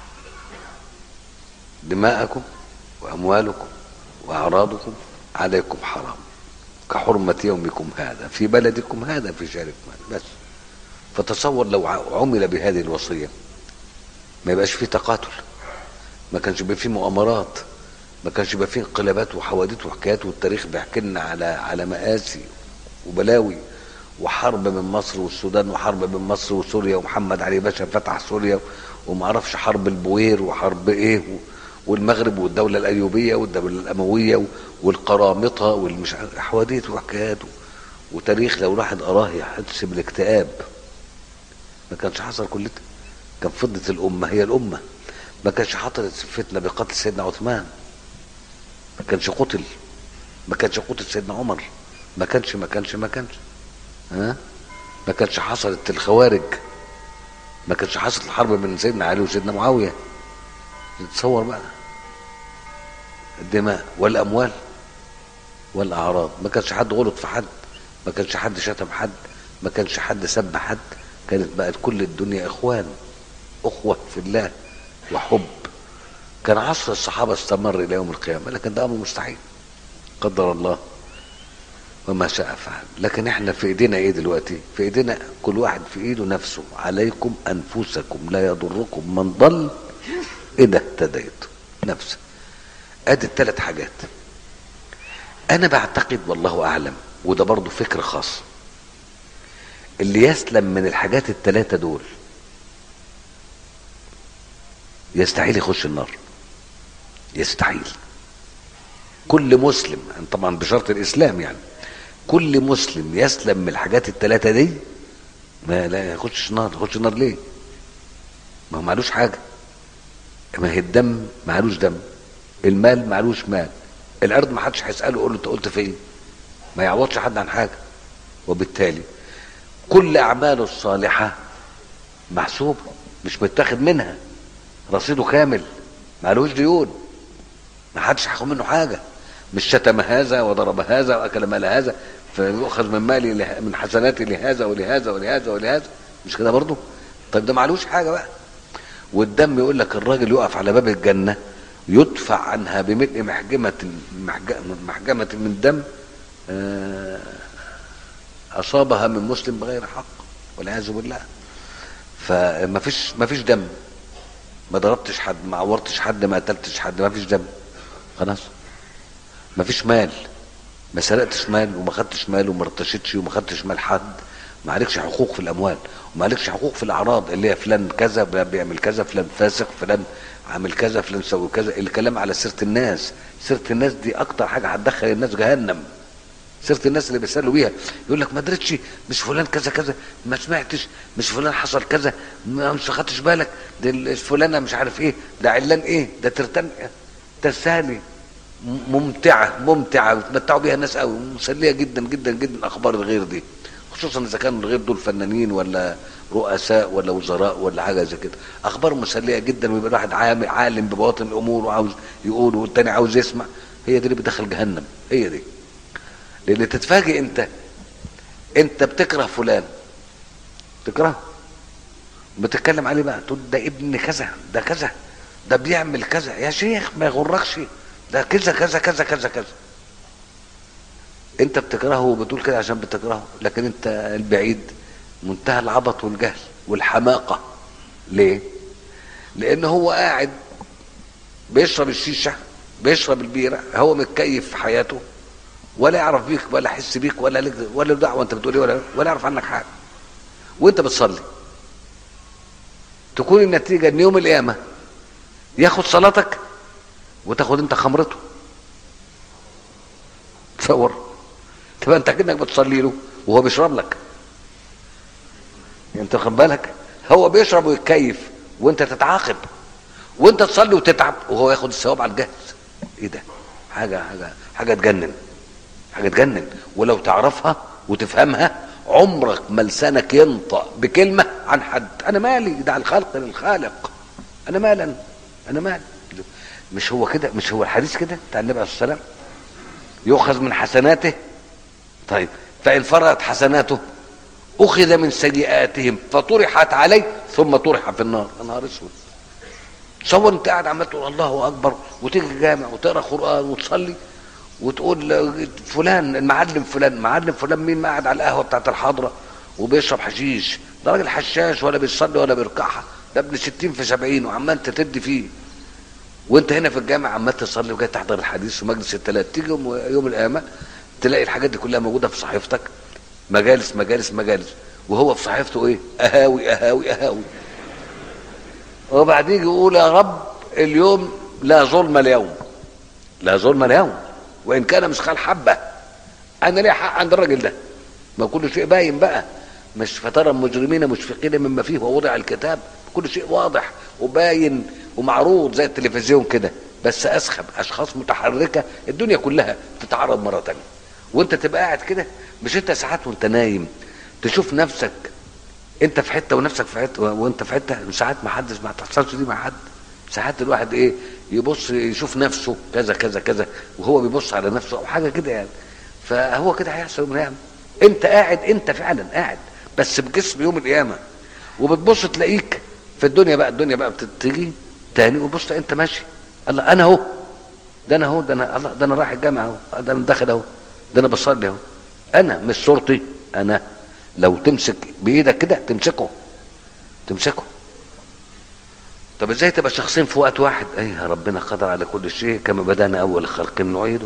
دماءكم وأموالكم وأعراضكم عليكم حرام كحرمة يومكم هذا في بلدكم هذا في شهركم هذا. بس فتصور لو عمل بهذه الوصية ما يبقاش فيه تقاتل، ما كانش يبقى فيه مؤامرات، ما كانش يبقى فيه انقلابات وحوادث وحكايات، والتاريخ بيحكي لنا على على مآسي وبلاوي وحرب من مصر والسودان وحرب من مصر وسوريا، ومحمد علي باشا فتح سوريا، وما عرفش حرب البوير وحرب ايه، والمغرب والدولة الأيوبية والدولة الأموية والقرامطة والمش حوادث وحكايات وتاريخ لو واحد قراه يحس بالاكتئاب. ما كانش حصل كل ده، كان فضة الأمة هي الأمة. ما كانش حصلت فتنة بقتل سيدنا عثمان، ما كانش قتل، ما كانش قتل سيدنا عمر، ما كانش ما كانش ما كانش ها ما كانش حصلت الخوارج، ما كانش حصلت الحرب بين سيدنا علي وسيدنا معاوية. تصور بقى الدماء والأموال والاعراض. ما كانش حد غلط في حد، ما كانش حد شتم حد، ما كانش حد سب حد، كانت بقت كل الدنيا اخوان، اخوه في الله وحب. كان عصر الصحابه استمر الى يوم القيامه، لكن ده امر مستحيل، قدر الله وما شاء فعل. لكن احنا في ايدينا ايه دلوقتي؟ في ايدينا كل واحد في ايده نفسه. عليكم انفسكم لا يضركم من ضل اذا اهتديتم. نفسه. ادي الثلاث حاجات. انا بعتقد والله اعلم، وده برضو فكر خاص، اللي يسلم من الحاجات الثلاثه دول يستحيل يخش النار، يستحيل. كل مسلم، طبعا بشرط الاسلام يعني، كل مسلم يسلم من الحاجات الثلاثه دي ما لا يخش النار. يخش النار ليه؟ ما هو معلوش حاجه. ما هي الدم معلوش دم، المال معلوش مال، الارض ما حدش هيساله يقول له انت قلت فين، ما يعوضش حد عن حاجه. وبالتالي كل اعماله الصالحه محسوبه، مش متاخد منها، رصيده كامل، معلوش ديون، ما حدش هياخد منه حاجه. مش شتم هذا وضرب هذا واكل مال هذا فيؤخذ من مالي له من حسناتي لهذا ولهذا ولهذا ولهذا، مش كده برضه؟ طيب ده معلوش حاجه بقى. والدم يقول لك الراجل يقف على باب الجنه يدفع عنها بملء محجمه محجمه من دم اصابها من مسلم بغير حق والعياذ بالله. فما فيش ما فيش دم، ما ضربتش حد، ما عورتش حد، ما قتلتش حد، ما فيش دم، خلاص. ما فيش مال، ما سرقتش مال وما خدتش مال وما ارتشتش وما خدتش مال حد، ما عليكش حقوق في الاموال وما عليكش حقوق في الاعراض اللي هي فلان كذا بيعمل كذا، فلان فاسق، فلان عامل كذا، فلان سوي كذا. الكلام على سيره الناس، سيره الناس دي اكتر حاجه هتدخل الناس جهنم. سيره الناس اللي بيسالوا بيها يقول لك ما درتش، مش فلان كذا كذا، ما سمعتش، مش فلان حصل كذا، ما مش خدتش بالك، ده فلانه مش عارف ايه، ده علان ايه، ده ترتان ترساني. ممتعه ممتعه بتمتعوا بيها الناس قوي، مسليه جدا جدا جدا اخبار الغير دي، خصوصا اذا كانوا الغير دول فنانين ولا رؤساء ولا وزراء ولا حاجه زي كده. اخبار مسليه جدا، ويبقى الواحد عالم ببواطن الامور وعاوز يقول والتاني عاوز يسمع. هي دي اللي بتدخل جهنم، هي دي. لان تتفاجئ انت انت بتكره فلان، تكرهه، بتتكلم عليه بقى تقول ده ابن كذا، ده كذا، ده بيعمل كذا. يا شيخ ما يغركش، ده كذا كذا كذا كذا كذا. انت بتكرهه وبتقول كده عشان بتكرهه، لكن انت البعيد منتهى العبط والجهل والحماقة. ليه؟ لان هو قاعد بيشرب الشيشة، بيشرب البيرة، هو متكيف في حياته، ولا يعرف بيك ولا يحس بيك ولا لك ولا دعوة انت بتقول ايه، ولا ولا يعرف عنك حاجة. وانت بتصلي تكون النتيجة ان يوم القيامة ياخد صلاتك وتاخد انت خمرته. تصور تبقى انت كأنك بتصلي له وهو بيشرب لك. انت خد بالك، هو بيشرب ويتكيف وانت تتعاقب، وانت تصلي وتتعب وهو ياخد الثواب على الجهل. ايه ده؟ حاجه حاجه حاجه تجنن، حاجه تجنن. ولو تعرفها وتفهمها عمرك ما لسانك ينطق بكلمه عن حد. انا مالي، ده الخلق للخالق، انا مالا، انا مالي. مش هو كده؟ مش هو الحديث كده بتاع النبي عليه الصلاه والسلام؟ يؤخذ من حسناته. طيب فإن فرغت حسناته أخذ من سيئاتهم فطرحت عليه ثم طرح في النار. يا نهار اسود. تصور انت قاعد عمال تقول الله اكبر وتيجي الجامع وتقرا قران وتصلي وتقول فلان المعلم فلان، معلم فلان مين؟ ما قاعد على القهوه بتاعت الحضره وبيشرب حشيش، ده راجل حشاش ولا بيصلي ولا بيركعها، ده ابن ستين في سبعين وعمال تتدي فيه. وانت هنا في الجامع عمال تصلي وجاي تحضر الحديث في مجلس الثلاث، تيجي يوم القيامه تلاقي الحاجات دي كلها موجوده في صحيفتك، مجالس مجالس مجالس، وهو في صحيفته ايه؟ اهاوي اهاوي اهاوي. وبعدين يقول يا رب اليوم لا ظلم اليوم، لا ظلم اليوم، وان كان مثقال حبه. انا ليه حق عند الراجل ده؟ ما كل شيء باين بقى، مش فترى المجرمين مشفقين مما فيه ووضع الكتاب، كل شيء واضح وباين ومعروض زي التلفزيون كده، بس اسخب اشخاص متحركه الدنيا كلها تتعرض مره تانية. وانت تبقى قاعد كده، مش انت ساعات وانت نايم تشوف نفسك انت في حته ونفسك في حته وانت في حته، ساعات ما حدش ما تحصلش دي مع حد. ساعات الواحد ايه يبص يشوف نفسه كذا كذا كذا وهو بيبص على نفسه او حاجه كده يعني. فهو كده هيحصل يوم القيامه. انت قاعد، انت فعلا قاعد بس بجسم يوم القيامه، وبتبص تلاقيك في الدنيا بقى، الدنيا بقى بتيجي تاني وبص انت ماشي، الله انا اهو، ده انا اهو، ده انا الله، ده انا رايح الجامعه اهو، ده انا داخل اهو، ده انا بصلي اهو، انا مش صورتي انا. لو تمسك بايدك كده تمسكه تمسكه طب ازاي تبقى شخصين في وقت واحد؟ ايه ربنا قدر على كل شيء، كما بدانا اول خلق نعيده.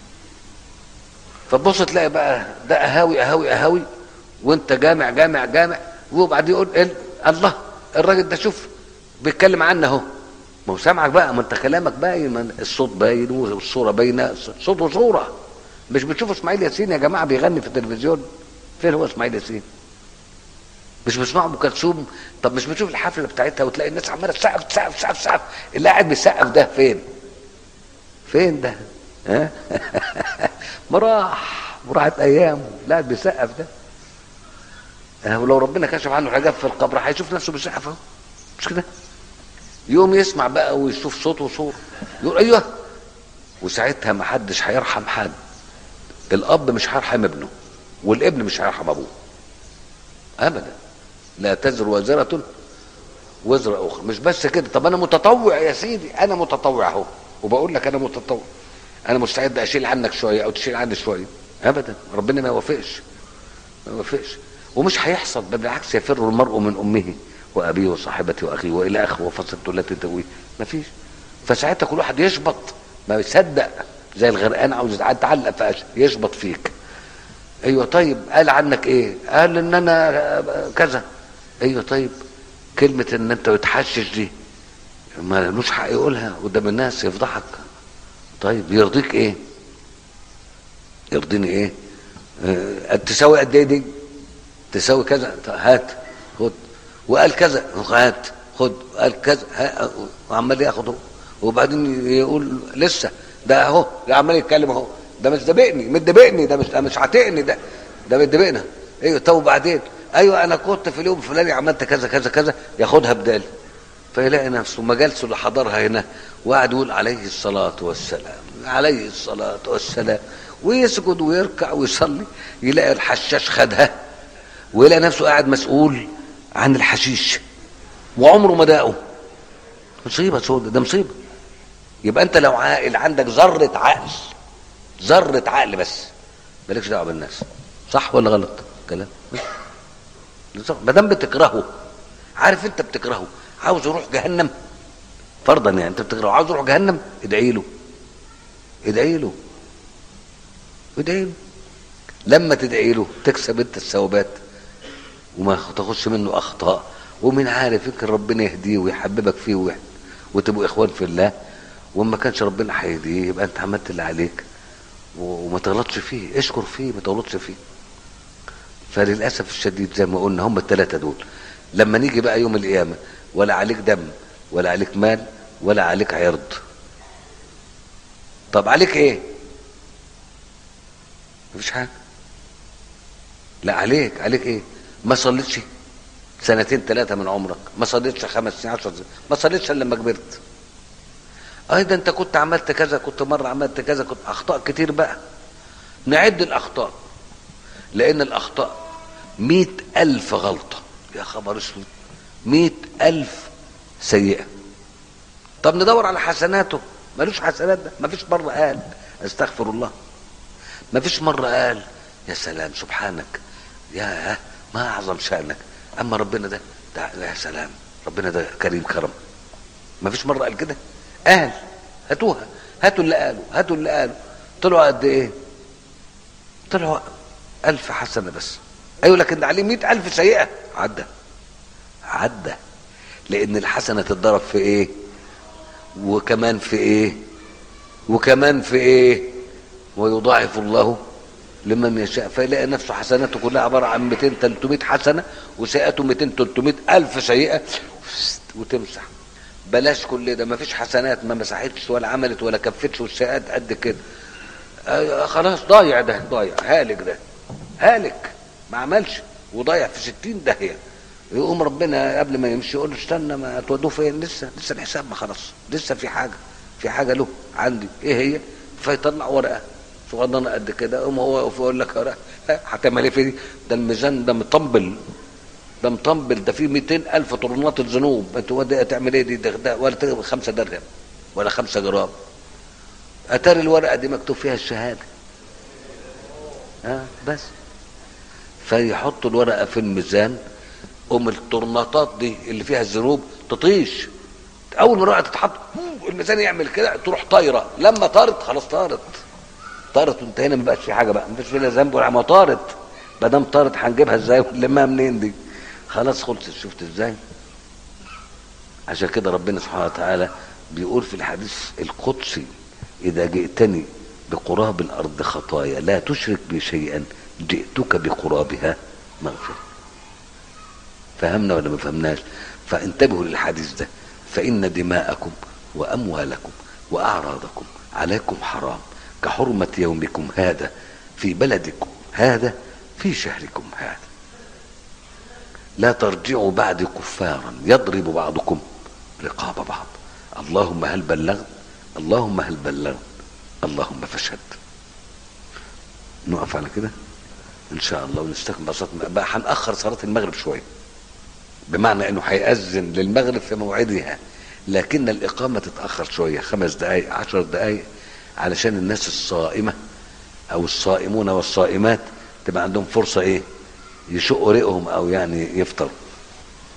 فتبص تلاقي بقى ده اهاوي اهاوي اهاوي وانت جامع جامع جامع، وبعدين يقول إيه؟ الله الراجل ده شوف بيتكلم عنه اهو. ما هو سامعك بقى، ما انت كلامك باين، الصوت باين والصوره باينه، صوت وصوره. مش بتشوف اسماعيل ياسين يا جماعه بيغني في التلفزيون؟ فين هو اسماعيل ياسين؟ مش بتسمعوا ام كلثوم؟ طب مش بتشوف الحفله بتاعتها وتلاقي الناس عماله تسقف تسقف تسقف تسقف؟ اللي قاعد بيسقف ده فين؟ فين ده؟ ها؟ مراح مراحت ايامه، لا قاعد بيسقف ده. اه ولو ربنا كشف عنه حاجات في القبر هيشوف نفسه بيسقف اهو، مش كده؟ يوم يسمع بقى ويشوف صوت وصوره يقول ايوه. وساعتها ما حدش هيرحم حد، الاب مش هيرحم ابنه والابن مش هيرحم ابوه ابدا. لا تزر وازرة وزر اخرى. مش بس كده، طب انا متطوع يا سيدي، انا متطوع اهو وبقول لك انا متطوع، انا مستعد اشيل عنك شويه او تشيل عني شويه. ابدا، ربنا ما يوافقش ما يوافقش ومش هيحصل، بل بالعكس يفر المرء من امه وابيه وصاحبته واخيه والى اخره وفصلته التي تؤويه. ما فيش. فساعتها كل واحد يشبط، ما يصدق زي الغرقان عاوز يتعلق في يشبط فيك. ايوه طيب قال عنك ايه؟ قال ان انا كذا. ايوه طيب كلمه ان انت بتحشش دي ما لوش حق يقولها قدام الناس، يفضحك. طيب يرضيك ايه؟ يرضيني ايه؟ اه تساوي قد ايه دي؟ تساوي كذا، هات خد. وقال كذا، هات خد. قال كذا وعمال ياخد، وبعدين يقول لسه ده اهو، ده عمال يتكلم اهو، ده مش دبقني متدبقني، ده مش ده مش عاتقني، ده ده متدبقنا. ايوه طب وبعدين؟ ايوه انا كنت في اليوم الفلاني عملت كذا كذا كذا، ياخدها بدالي. فيلاقي نفسه مجالسه اللي حضرها هنا وقعد يقول عليه الصلاه والسلام عليه الصلاه والسلام، ويسجد ويركع ويصلي، يلاقي الحشاش خدها ويلاقي نفسه قاعد مسؤول عن الحشيش وعمره ما داقه. مصيبه سودة، ده مصيبه. يبقى انت لو عاقل عندك ذره عقل، ذره عقل بس، مالكش دعوه بالناس. صح ولا غلط كلام؟ ما دام بتكرهه، عارف انت بتكرهه عاوز يروح جهنم فرضا، يعني انت بتكرهه عاوز يروح جهنم، ادعي له ادعي له ادعي له. لما تدعي له تكسب انت الثوابات وما تاخدش منه اخطاء، ومن عارف يمكن ربنا يهديه ويحببك فيه وتبقوا اخوان في الله. وما كانش ربنا هيهديه يبقى انت عملت اللي عليك وما تغلطش فيه، اشكر فيه ما تغلطش فيه. فللاسف الشديد زي ما قلنا هم الثلاثه دول. لما نيجي بقى يوم القيامه ولا عليك دم ولا عليك مال ولا عليك عرض. طب عليك ايه؟ مفيش حاجه. لا عليك عليك ايه؟ ما صليتش سنتين ثلاثه من عمرك، ما صليتش خمس سنين عشر سنين، ما صليتش الا لما كبرت. ايضا انت كنت عملت كذا، كنت مره عملت كذا، كنت اخطاء كتير. بقى نعد الاخطاء، لان الاخطاء مئة الف غلطه. يا خبر اسود، مئة الف سيئه. طب ندور على حسناته، ملوش حسنات. ده مفيش مره قال استغفر الله، مفيش مره قال يا سلام سبحانك يا ما اعظم شانك. اما ربنا ده, ده يا سلام ربنا ده كريم كرم، مفيش مره قال كده. قال هاتوها، هاتوا اللي قالوا هاتوا اللي قالوا طلعوا قد ايه؟ طلعوا الف حسنه بس. ايوه لكن عليه مئة الف سيئه. عدى عدى لان الحسنه تتضرب في ايه وكمان في ايه وكمان في ايه ويضاعف الله لمن يشاء. فيلاقي نفسه حسناته كلها عباره عن مئتين ثلاثمائة حسنه وسيئاته مئتين ثلاثمائة الف سيئه وتمسح. بلاش كل ده، ما فيش حسنات ما مسحتش ولا عملت ولا كفتش، والسيئات قد كده. آه خلاص ضايع، ده ضايع هالك، ده هالك ما عملش وضايع في ستين داهيه. يقوم ربنا قبل ما يمشي يقول له استنى ما تودوه فين؟ لسه لسه الحساب ما خلص، لسه في حاجه في حاجه له عندي ايه هي؟ فيطلع ورقه صغننه قد كده، يقوم هو يقف يقول لك ورقه هتعمل ايه في دي؟ ده الميزان ده مطبل، ده مطبل، ده فيه مئتين الف طرنات الذنوب، انت ودي هتعمل ايه دي؟ ده, ده ولا تجيب خمسه درهم ولا خمسه جرام. اتاري الورقه دي مكتوب فيها الشهاده. ها آه بس. فيحطوا الورقه في الميزان، ام الطرناطات دي اللي فيها الذنوب تطيش، اول ما الورقه تتحط الميزان يعمل كده تروح طايره، لما طارت خلاص طارت طارت وانتهينا، ما بقاش في حاجه بقى، ما فيش فيها ذنب ولا ما طارت. ما دام طارت هنجيبها ازاي ونلمها منين دي؟ خلاص خلصت. شفت ازاي؟ عشان كده ربنا سبحانه وتعالى بيقول في الحديث القدسي: اذا جئتني بقراب الارض خطايا لا تشرك بي شيئا جئتك بقرابها مغفرة. فهمنا ولا ما فهمناش؟ فانتبهوا للحديث ده: فإن دماءكم وأموالكم وأعراضكم عليكم حرام كحرمة يومكم هذا في بلدكم هذا في شهركم هذا، لا ترجعوا بعد كفارا يضرب بعضكم رقاب بعض. اللهم هل بلغت؟ اللهم هل بلغت؟ اللهم فاشهد. نقف على كده ان شاء الله ونستكمل صلاه بقى. هنأخر صلاه المغرب شويه، بمعنى انه هيأذن للمغرب في موعدها، لكن الاقامه تتأخر شويه، خمس دقائق عشر دقائق، علشان الناس الصائمه او الصائمون والصائمات تبقى عندهم فرصه ايه؟ يشقوا ريقهم او يعني يفطروا.